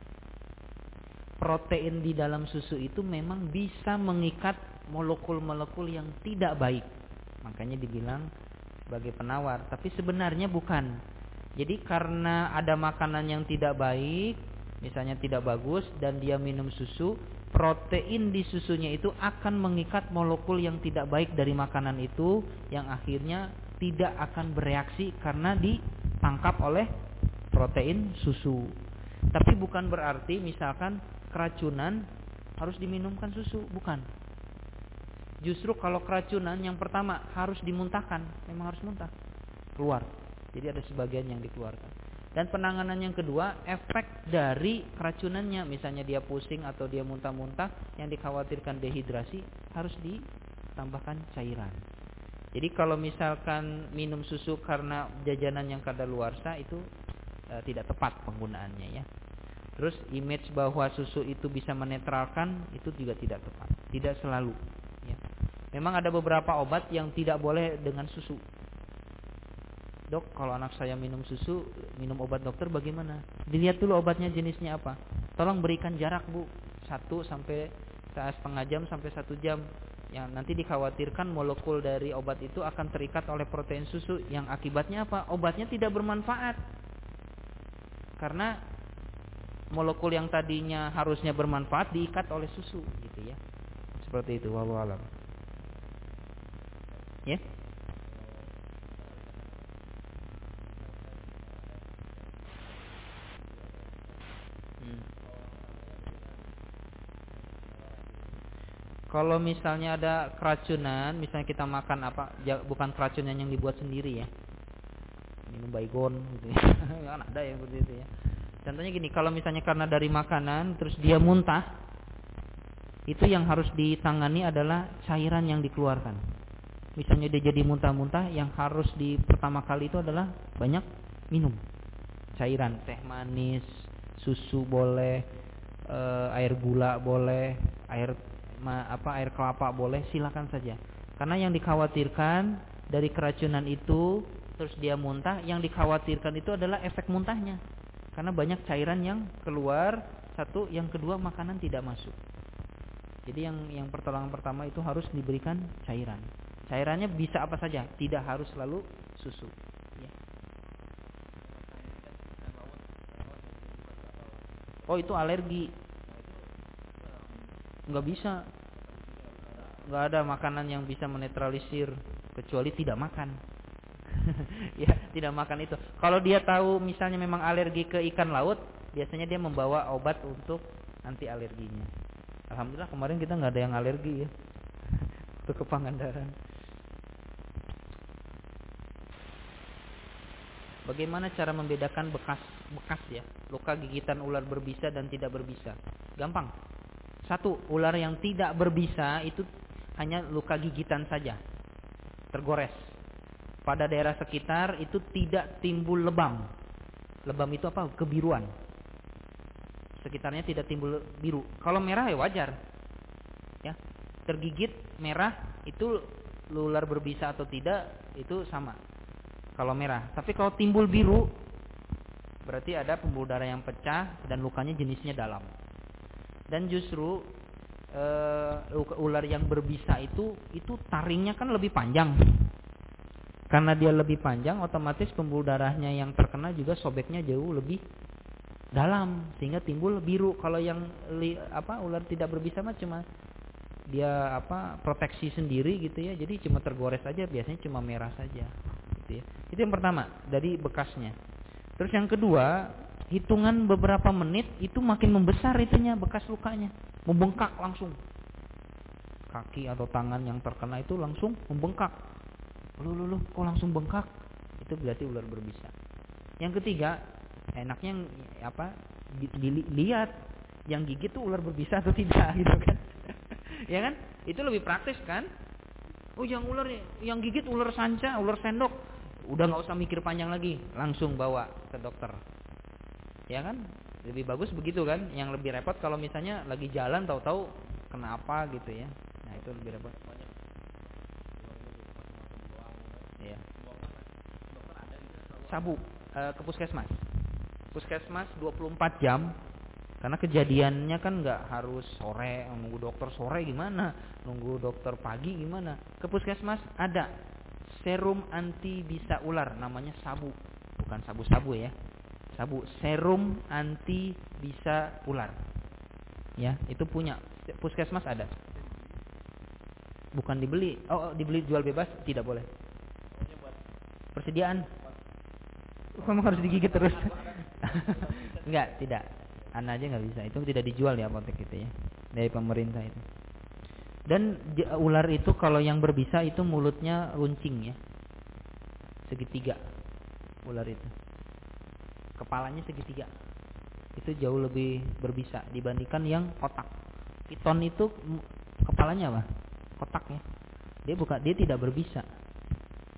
Protein di dalam susu itu memang bisa mengikat molekul-molekul yang tidak baik. Makanya dibilang sebagai penawar, tapi sebenarnya bukan. Jadi karena ada makanan yang tidak baik, misalnya tidak bagus, dan dia minum susu, protein di susunya itu akan mengikat molekul yang tidak baik dari makanan itu, yang akhirnya tidak akan bereaksi karena ditangkap oleh protein susu. Tapi bukan berarti misalkan keracunan harus diminumkan susu, bukan. Justru kalau keracunan yang pertama harus dimuntahkan, memang harus muntah, keluar. Jadi ada sebagian yang dikeluarkan. Dan penanganan yang kedua, efek dari keracunannya, misalnya dia pusing atau dia muntah-muntah, yang dikhawatirkan dehidrasi, harus ditambahkan cairan. Jadi kalau misalkan minum susu karena jajanan yang kadaluarsa itu e, tidak tepat penggunaannya ya. Terus image bahwa susu itu bisa menetralkan itu juga tidak tepat, tidak selalu. Ya. Memang ada beberapa obat yang tidak boleh dengan susu. Dok, kalau anak saya minum susu, minum obat dokter bagaimana? Dilihat dulu obatnya jenisnya apa. Tolong berikan jarak bu, satu sampai setengah jam sampai satu jam. Yang nanti dikhawatirkan molekul dari obat itu akan terikat oleh protein susu, yang akibatnya apa? Obatnya tidak bermanfaat. Karena molekul yang tadinya harusnya bermanfaat diikat oleh susu, gitu ya. Seperti itu, wallahu alam. Ya. Kalau misalnya ada keracunan, misalnya kita makan apa, bukan keracunan yang dibuat sendiri ya, minum baygon gitu ya, kan ada yang seperti itu ya. Contohnya gini, kalau misalnya karena dari makanan, terus dia muntah, itu yang harus ditangani adalah cairan yang dikeluarkan. Misalnya dia jadi muntah-muntah, yang harus di pertama kali itu adalah banyak minum cairan, teh manis, susu boleh, e, air gula boleh, air Ma, apa air kelapa boleh, silakan saja. Karena yang dikhawatirkan dari keracunan itu terus dia muntah, yang dikhawatirkan itu adalah efek muntahnya. Karena banyak cairan yang keluar, satu, yang kedua makanan tidak masuk. Jadi yang yang pertolongan pertama itu harus diberikan cairan. Cairannya bisa apa saja, tidak harus selalu susu. Ya. Oh itu alergi. Nggak bisa, nggak ada makanan yang bisa menetralisir kecuali tidak makan. Ya, tidak makan itu. Kalau dia tahu misalnya memang alergi ke ikan laut, biasanya dia membawa obat untuk anti alerginya. Alhamdulillah kemarin kita nggak ada yang alergi ya, untuk ke Pangandaran. Bagaimana cara membedakan bekas bekas ya, luka gigitan ular berbisa dan tidak berbisa? Gampang. Satu, ular yang tidak berbisa itu hanya luka gigitan saja, tergores. Pada daerah sekitar itu tidak timbul lebam. Lebam itu apa? Kebiruan. Sekitarnya tidak timbul biru. Kalau merah ya wajar. Ya, tergigit merah itu ular berbisa atau tidak itu sama. Kalau merah. Tapi kalau timbul biru berarti ada pembuluh darah yang pecah dan lukanya jenisnya dalam. Dan justru uh, ular yang berbisa itu itu taringnya kan lebih panjang. Karena dia lebih panjang, otomatis pembuluh darahnya yang terkena juga sobeknya jauh lebih dalam sehingga timbul biru. Kalau yang li, apa ular tidak berbisa mah cuma dia apa proteksi sendiri gitu ya. Jadi cuma tergores saja, biasanya cuma merah saja gitu ya. Itu yang pertama dari bekasnya. Terus yang kedua, hitungan beberapa menit itu makin membesar itunya bekas lukanya, membengkak langsung. Kaki atau tangan yang terkena itu langsung membengkak. Loh, loh, loh, kok langsung bengkak? Itu berarti ular berbisa. Yang ketiga, enaknya apa? Dilihat yang gigit tuh ular berbisa atau tidak gitu kan. Ya kan? Itu lebih praktis kan? Oh, yang ular yang gigit ular sanca, ular sendok. Udah enggak usah mikir panjang lagi, langsung bawa ke dokter. Ya kan? Lebih bagus begitu kan? Yang lebih repot kalau misalnya lagi jalan tahu-tahu kenapa gitu ya. Nah, itu lebih repot. Ya. Sabu uh, ke puskesmas. Puskesmas dua puluh empat jam. Karena kejadiannya kan nggak harus sore, nunggu dokter sore gimana, nunggu dokter pagi gimana. Ke puskesmas ada serum anti bisa ular, namanya sabu, bukan sabu-sabu ya. Sabu, serum anti bisa ular. Ya, itu punya puskesmas ada. Bukan dibeli. Oh, dibeli jual bebas tidak boleh. Persediaan. Kamu harus digigit terus. Enggak, tidak. Ana aja nggak bisa. Itu tidak dijual di apotek itu ya. Dari pemerintah itu. Dan ular itu kalau yang berbisa itu mulutnya runcing ya. Segitiga. Ular itu. Kepalanya segitiga. Itu jauh lebih berbisa dibandingkan yang kotak. Piton itu kepalanya apa? Kotak ya. Dia bukan, dia tidak berbisa.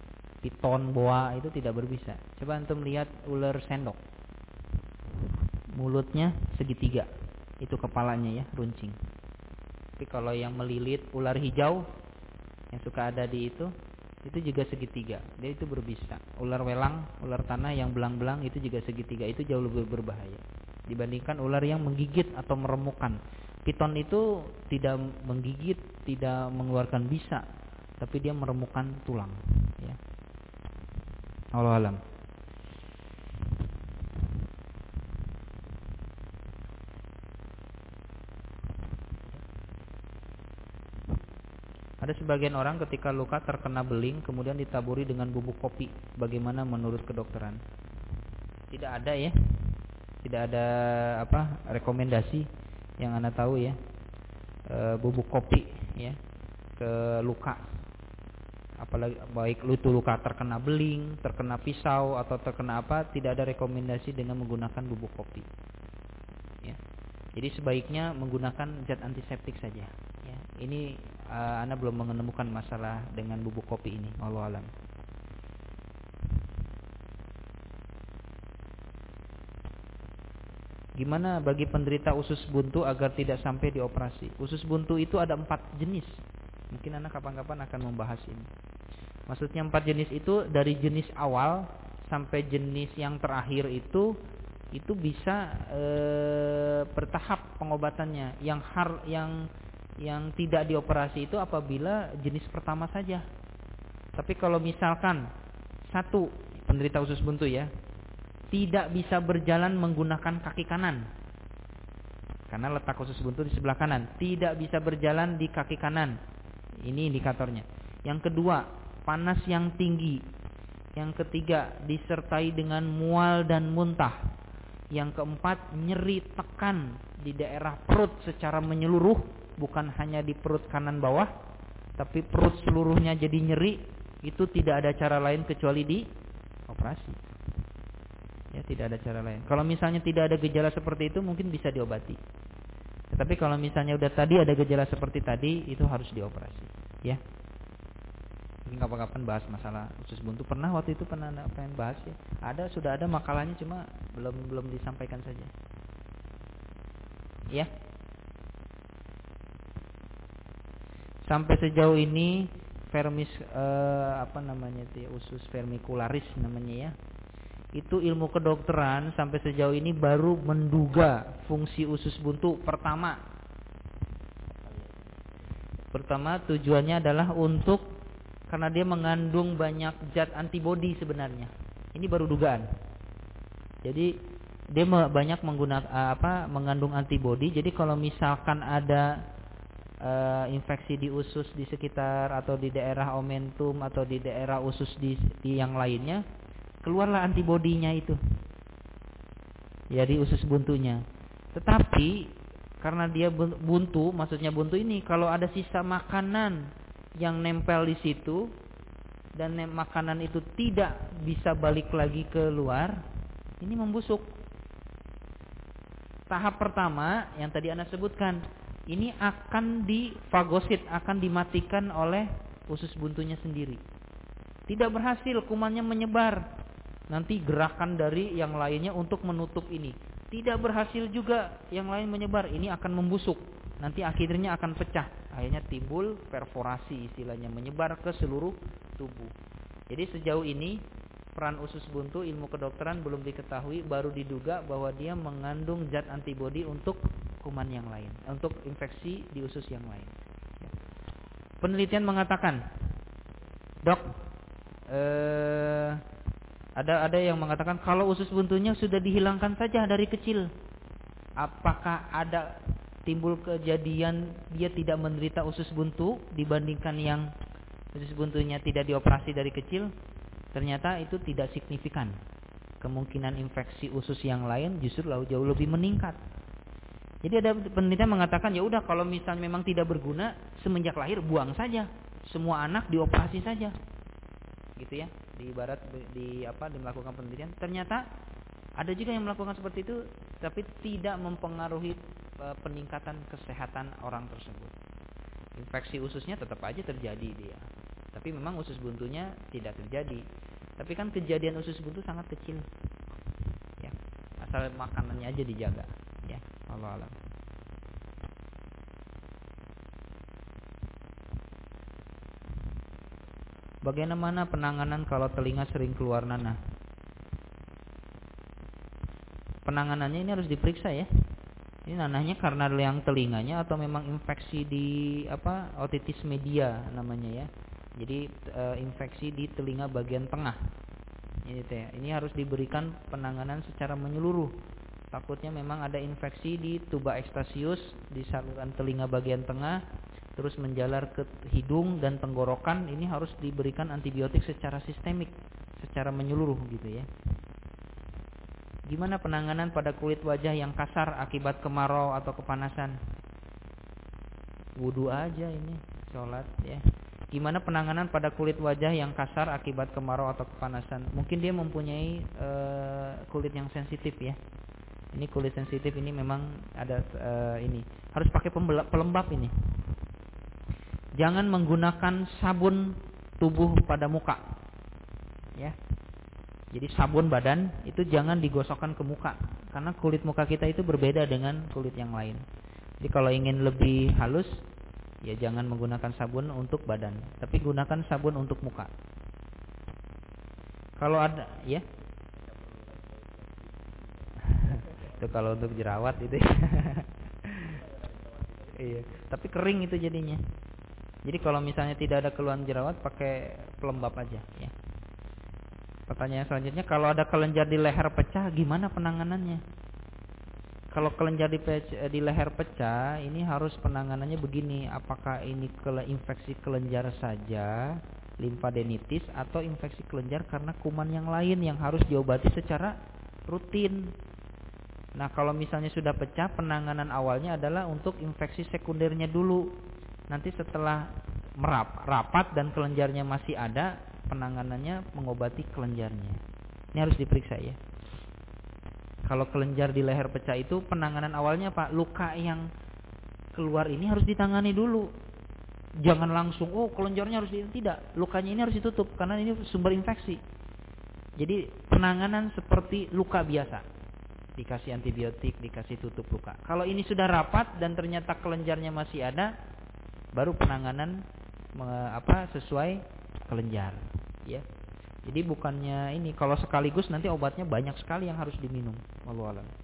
Piton, boa itu tidak berbisa. Coba antum lihat ular sendok. mulutnya segitiga. Itu kepalanya ya, runcing. Tapi kalau yang melilit ular hijau yang suka ada di itu, itu juga segitiga. Dia itu berbisa. Ular welang, ular tanah yang belang-belang itu juga segitiga. Itu jauh lebih berbahaya dibandingkan ular yang menggigit atau meremukkan. Piton itu tidak menggigit, tidak mengeluarkan bisa, tapi dia meremukkan tulang. Ya. Wallahu alam. Ada sebagian orang ketika luka terkena beling kemudian ditaburi dengan bubuk kopi. Bagaimana menurut kedokteran? Tidak ada ya. Tidak ada apa rekomendasi yang Anda tahu ya. E, bubuk kopi ya ke luka. Apalagi baik itu luka terkena beling, terkena pisau atau terkena apa, tidak ada rekomendasi dengan menggunakan bubuk kopi. Ya. Jadi sebaiknya menggunakan zat antiseptik saja. Ya. Ini uh, Anda belum menemukan masalah dengan bubuk kopi ini. Wallahu alam. Gimana bagi penderita usus buntu agar tidak sampai dioperasi? Usus buntu itu ada empat jenis. Mungkin Anda kapan-kapan akan membahas ini. Maksudnya empat jenis itu dari jenis awal sampai jenis yang terakhir itu itu bisa e, bertahap pengobatannya. Yang har yang yang tidak dioperasi itu apabila jenis pertama saja. Tapi kalau misalkan satu penderita usus buntu ya tidak bisa berjalan menggunakan kaki kanan, karena letak usus buntu di sebelah kanan, tidak bisa berjalan di kaki kanan, ini indikatornya. Yang kedua, panas yang tinggi. Yang ketiga, disertai dengan mual dan muntah. Yang keempat, nyeri tekan di daerah perut secara menyeluruh, bukan hanya di perut kanan bawah, tapi perut seluruhnya jadi nyeri. Itu tidak ada cara lain kecuali di operasi. Ya, tidak ada cara lain. Kalau misalnya tidak ada gejala seperti itu, mungkin bisa diobati. Tetapi kalau misalnya udah tadi ada gejala seperti tadi, itu harus dioperasi. Ya. Mungkin kapan-kapan bahas masalah usus buntu. Pernah waktu itu pernah pengen bahas ya. Ada, sudah ada makalahnya, cuma belum belum disampaikan saja. Ya. Sampai sejauh ini vermis eh, apa namanya itu ya, usus vermicularis namanya ya. Itu ilmu kedokteran sampai sejauh ini baru menduga fungsi usus buntu. Pertama, pertama tujuannya adalah untuk karena dia mengandung banyak zat antibodi sebenarnya. Ini baru dugaan. Jadi dia banyak menggunakan apa mengandung antibodi. Jadi kalau misalkan ada uh, infeksi di usus di sekitar atau di daerah omentum atau di daerah usus di, di yang lainnya, keluarlah antibodinya itu. Ya di usus buntunya. Tetapi karena dia buntu, maksudnya buntu ini kalau ada sisa makanan yang nempel di situ dan makanan itu tidak bisa balik lagi ke luar, ini membusuk. Tahap pertama yang tadi Anda sebutkan, ini akan difagosit, akan dimatikan oleh usus buntunya sendiri. Tidak berhasil, kumannya menyebar. Nanti gerakan dari yang lainnya untuk menutup ini. Tidak berhasil juga yang lain menyebar, ini akan membusuk. Nanti akhirnya akan pecah. Akhirnya timbul perforasi istilahnya, menyebar ke seluruh tubuh. Jadi sejauh ini peran usus buntu ilmu kedokteran belum diketahui, baru diduga bahwa dia mengandung zat antibodi untuk kuman yang lain, untuk infeksi di usus yang lain. Penelitian mengatakan, dok, eh, ada ada yang mengatakan kalau usus buntunya sudah dihilangkan saja dari kecil, apakah ada timbul kejadian dia tidak menderita usus buntu dibandingkan yang usus buntunya tidak dioperasi dari kecil? Ternyata itu tidak signifikan. Kemungkinan infeksi usus yang lain justru jauh lebih meningkat. Jadi ada penelitian mengatakan ya udah kalau misalnya memang tidak berguna semenjak lahir buang saja. Semua anak dioperasi saja. Gitu ya. Di barat di apa di melakukan penelitian, ternyata ada juga yang melakukan seperti itu tapi tidak mempengaruhi e, peningkatan kesehatan orang tersebut. Infeksi ususnya tetap aja terjadi dia. Tapi memang usus buntunya tidak terjadi. Tapi kan kejadian usus buntu sangat kecil. Ya. asal makanannya aja dijaga, ya. Allah alam. Bagaimana penanganan kalau telinga sering keluar nanah? Penanganannya ini harus diperiksa ya. Ini nanahnya karena yang telinganya atau memang infeksi di apa otitis media namanya ya. Jadi e, infeksi di telinga bagian tengah. Ini teh. Ini harus diberikan penanganan secara menyeluruh. Takutnya memang ada infeksi di tuba ekstasius di saluran telinga bagian tengah, terus menjalar ke hidung dan tenggorokan. Ini harus diberikan antibiotik secara sistemik, secara menyeluruh gitu ya. Gimana penanganan pada kulit wajah yang kasar akibat kemarau atau kepanasan? Wudu aja ini, sholat ya. Gimana penanganan pada kulit wajah yang kasar akibat kemarau atau kepanasan? Mungkin dia mempunyai e, kulit yang sensitif ya. Ini kulit sensitif ini memang ada e, ini harus pakai pelembab ini. Jangan menggunakan sabun tubuh pada muka, ya. Jadi sabun badan itu jangan digosokkan ke muka, karena kulit muka kita itu berbeda dengan kulit yang lain. Jadi kalau ingin lebih halus, ya jangan menggunakan sabun untuk badan, tapi gunakan sabun untuk muka. Kalau ada, ya. Itu kalau untuk jerawat itu. Iya, tapi kering itu jadinya. Jadi kalau misalnya tidak ada keluhan jerawat, pakai pelembab aja, ya. Pertanyaan selanjutnya, kalau ada kelenjar di leher pecah, gimana penanganannya? Kalau kelenjar di, di leher pecah, ini harus penanganannya begini. Apakah ini kele, infeksi kelenjar saja, limfadenitis, atau infeksi kelenjar karena kuman yang lain yang harus diobati secara rutin. Nah, kalau misalnya sudah pecah, penanganan awalnya adalah untuk infeksi sekundernya dulu. Nanti setelah merap, rapat dan kelenjarnya masih ada, penanganannya mengobati kelenjarnya. Ini harus diperiksa ya. Kalau kelenjar di leher pecah itu penanganan awalnya Pak, luka yang keluar ini harus ditangani dulu. Jangan langsung oh kelenjarnya harus di, tidak, lukanya ini harus ditutup karena ini sumber infeksi. Jadi penanganan seperti luka biasa. Dikasih antibiotik, dikasih tutup luka. Kalau ini sudah rapat dan ternyata kelenjarnya masih ada, baru penanganan me, apa sesuai kelenjar, ya. Jadi bukannya ini kalau sekaligus nanti obatnya banyak sekali yang harus diminum. Wallahu a'lam.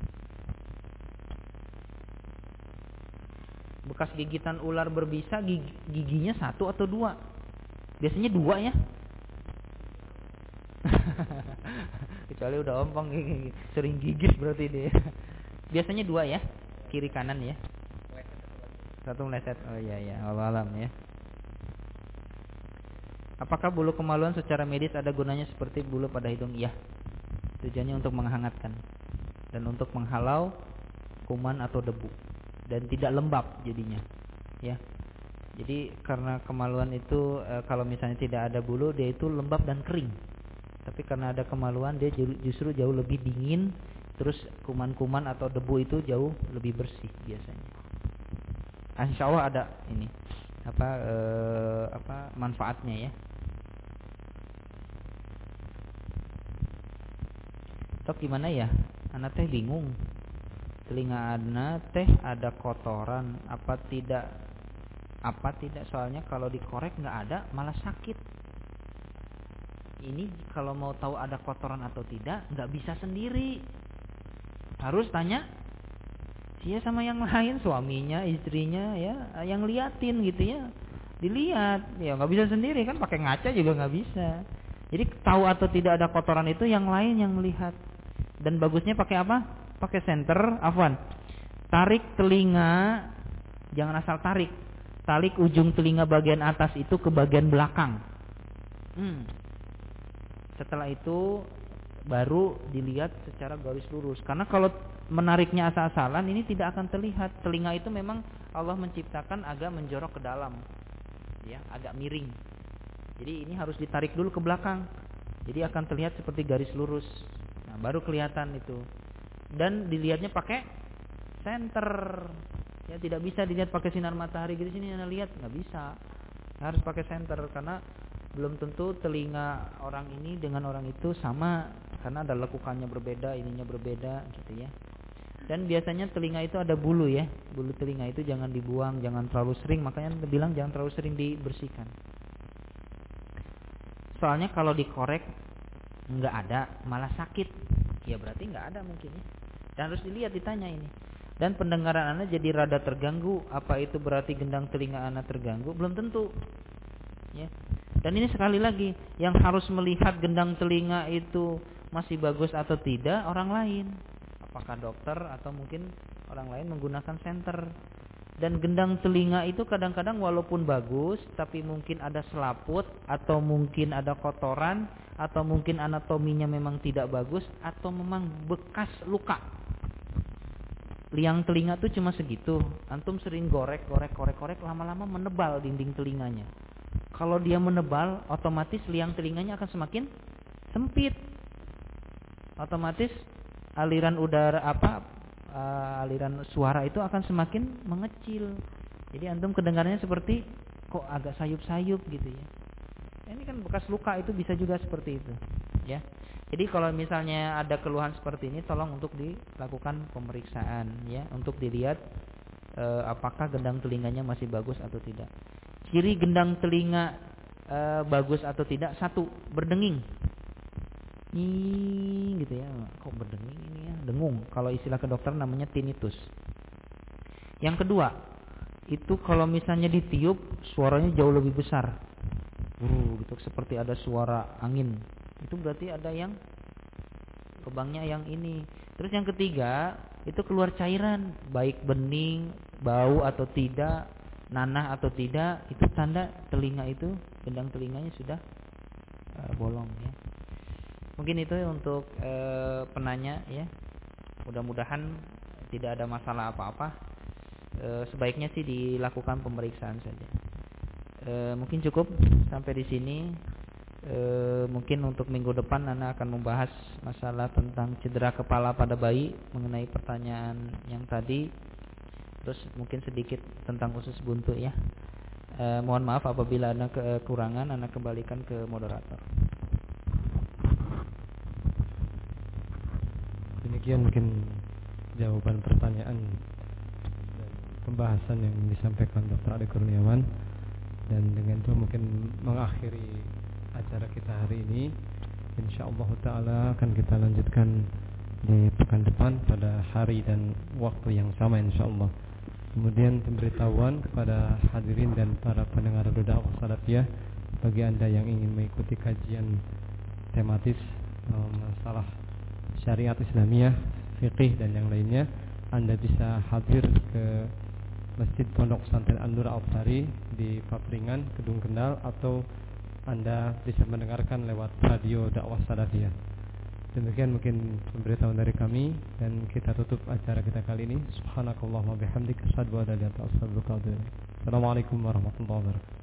Bekas gigitan ular berbisa, gigi, giginya satu atau dua? Biasanya dua ya. Kecuali udah ompong gigi, sering gigit berarti dia. Biasanya dua ya, kiri kanan ya. Satu meleset. Oh iya iya, wallahu a'lam ya. Apakah bulu kemaluan secara medis ada gunanya seperti bulu pada hidung? Iya. Tujuannya untuk menghangatkan dan untuk menghalau kuman atau debu dan tidak lembab jadinya. Ya. Jadi karena kemaluan itu e, kalau misalnya tidak ada bulu dia itu lembab dan kering. Tapi karena ada kemaluan dia justru jauh lebih dingin, terus kuman-kuman atau debu itu jauh lebih bersih biasanya. Insya Allah ada ini apa e, apa manfaatnya ya. Tok gimana ya? Anak teh bingung. Telinga anak teh ada kotoran apa tidak? Apa tidak? Soalnya kalau dikorek nggak ada malah sakit. Ini kalau mau tahu ada kotoran atau tidak nggak bisa sendiri. Harus tanya dia sama yang lain, suaminya, istrinya ya, yang liatin gitu ya. Dilihat, ya nggak bisa sendiri kan, pakai ngaca juga nggak bisa. Jadi tahu atau tidak ada kotoran itu yang lain yang melihat. Dan bagusnya pakai apa? Pakai senter, afwan. Tarik telinga, jangan asal tarik. Tarik ujung telinga bagian atas itu ke bagian belakang. Hmm. Setelah itu baru dilihat secara garis lurus. Karena kalau menariknya asal-asalan ini tidak akan terlihat. Telinga itu memang Allah menciptakan agak menjorok ke dalam, ya, agak miring. Jadi ini harus ditarik dulu ke belakang. Jadi akan terlihat seperti garis lurus. Nah, baru kelihatan itu. Dan dilihatnya pakai senter. Ya, tidak bisa dilihat pakai sinar matahari gitu sini Anda lihat, nggak bisa. Harus pakai senter karena belum tentu telinga orang ini dengan orang itu sama karena ada lekukannya berbeda, ininya berbeda gitu ya. Dan biasanya telinga itu ada bulu ya, bulu telinga itu jangan dibuang, jangan terlalu sering, makanya bilang jangan terlalu sering dibersihkan. Soalnya kalau dikorek nggak ada, malah sakit, ya berarti nggak ada mungkin ya. Dan harus dilihat, ditanya ini. Dan pendengaran Anda jadi rada terganggu, apa itu berarti gendang telinga Anda terganggu? Belum tentu. Ya. Dan ini sekali lagi, yang harus melihat gendang telinga itu masih bagus atau tidak orang lain. Apakah dokter atau mungkin orang lain menggunakan senter. Dan gendang telinga itu kadang-kadang walaupun bagus, tapi mungkin ada selaput, atau mungkin ada kotoran, atau mungkin anatominya memang tidak bagus, atau memang bekas luka. Liang telinga tuh cuma segitu. Antum sering gorek, gorek, korek, korek, lama-lama menebal dinding telinganya. Kalau dia menebal, otomatis liang telinganya akan semakin sempit. Otomatis aliran udara apa, uh, aliran suara itu akan semakin mengecil. Jadi antum kedengarannya seperti kok agak sayup-sayup gitu ya. Ini kan bekas luka, itu bisa juga seperti itu, ya. Jadi kalau misalnya ada keluhan seperti ini, tolong untuk dilakukan pemeriksaan ya, untuk dilihat e, apakah gendang telinganya masih bagus atau tidak. Ciri gendang telinga e, bagus atau tidak, satu, berdenging. Nih gitu ya. Kok berdenging ini ya? Dengung. Kalau istilah kedokteran namanya tinnitus. Yang kedua, itu kalau misalnya ditiup suaranya jauh lebih besar. Uh, gitu, seperti ada suara angin. Itu berarti ada yang lubangnya yang ini. Terus yang ketiga, itu keluar cairan, baik bening, bau atau tidak, nanah atau tidak, itu tanda telinga itu, gendang telinganya sudah uh, bolong ya. Mungkin itu untuk uh, penanya ya. Mudah-mudahan tidak ada masalah apa-apa. Uh, sebaiknya sih dilakukan pemeriksaan saja. Uh, mungkin cukup sampai di sini. E, mungkin untuk minggu depan Ana akan membahas masalah tentang cedera kepala pada bayi, mengenai pertanyaan yang tadi. Terus mungkin sedikit tentang usus buntu ya. E, mohon maaf apabila ada kekurangan, Ana kembalikan ke moderator. Demikian mungkin jawaban pertanyaan dan pembahasan yang disampaikan Doktor Ade Kurniawan. Dan dengan itu mungkin mengakhiri acara kita hari ini. InsyaAllah ta'ala akan kita lanjutkan di pekan depan pada hari dan waktu yang sama insyaAllah. Kemudian pemberitahuan kepada hadirin dan para pendengar Dakwah Salafiyah, bagi anda yang ingin mengikuti kajian tematis masalah syariat Islamiyah, fikih dan yang lainnya, anda bisa hadir ke Masjid Pondok Pesantren An-Nur Al-Fahri di Papringan, Kedung Kendal, atau Anda bisa mendengarkan lewat radio Dakwah Salafiyah. Demikian mungkin pemberitahuan dari kami, dan kita tutup acara kita kali ini. Subhanakallahumma bihamdika asyhadu an la ilaha illa anta astaghfiruka wa atubu ilaik. Assalamualaikum warahmatullahi wabarakatuh.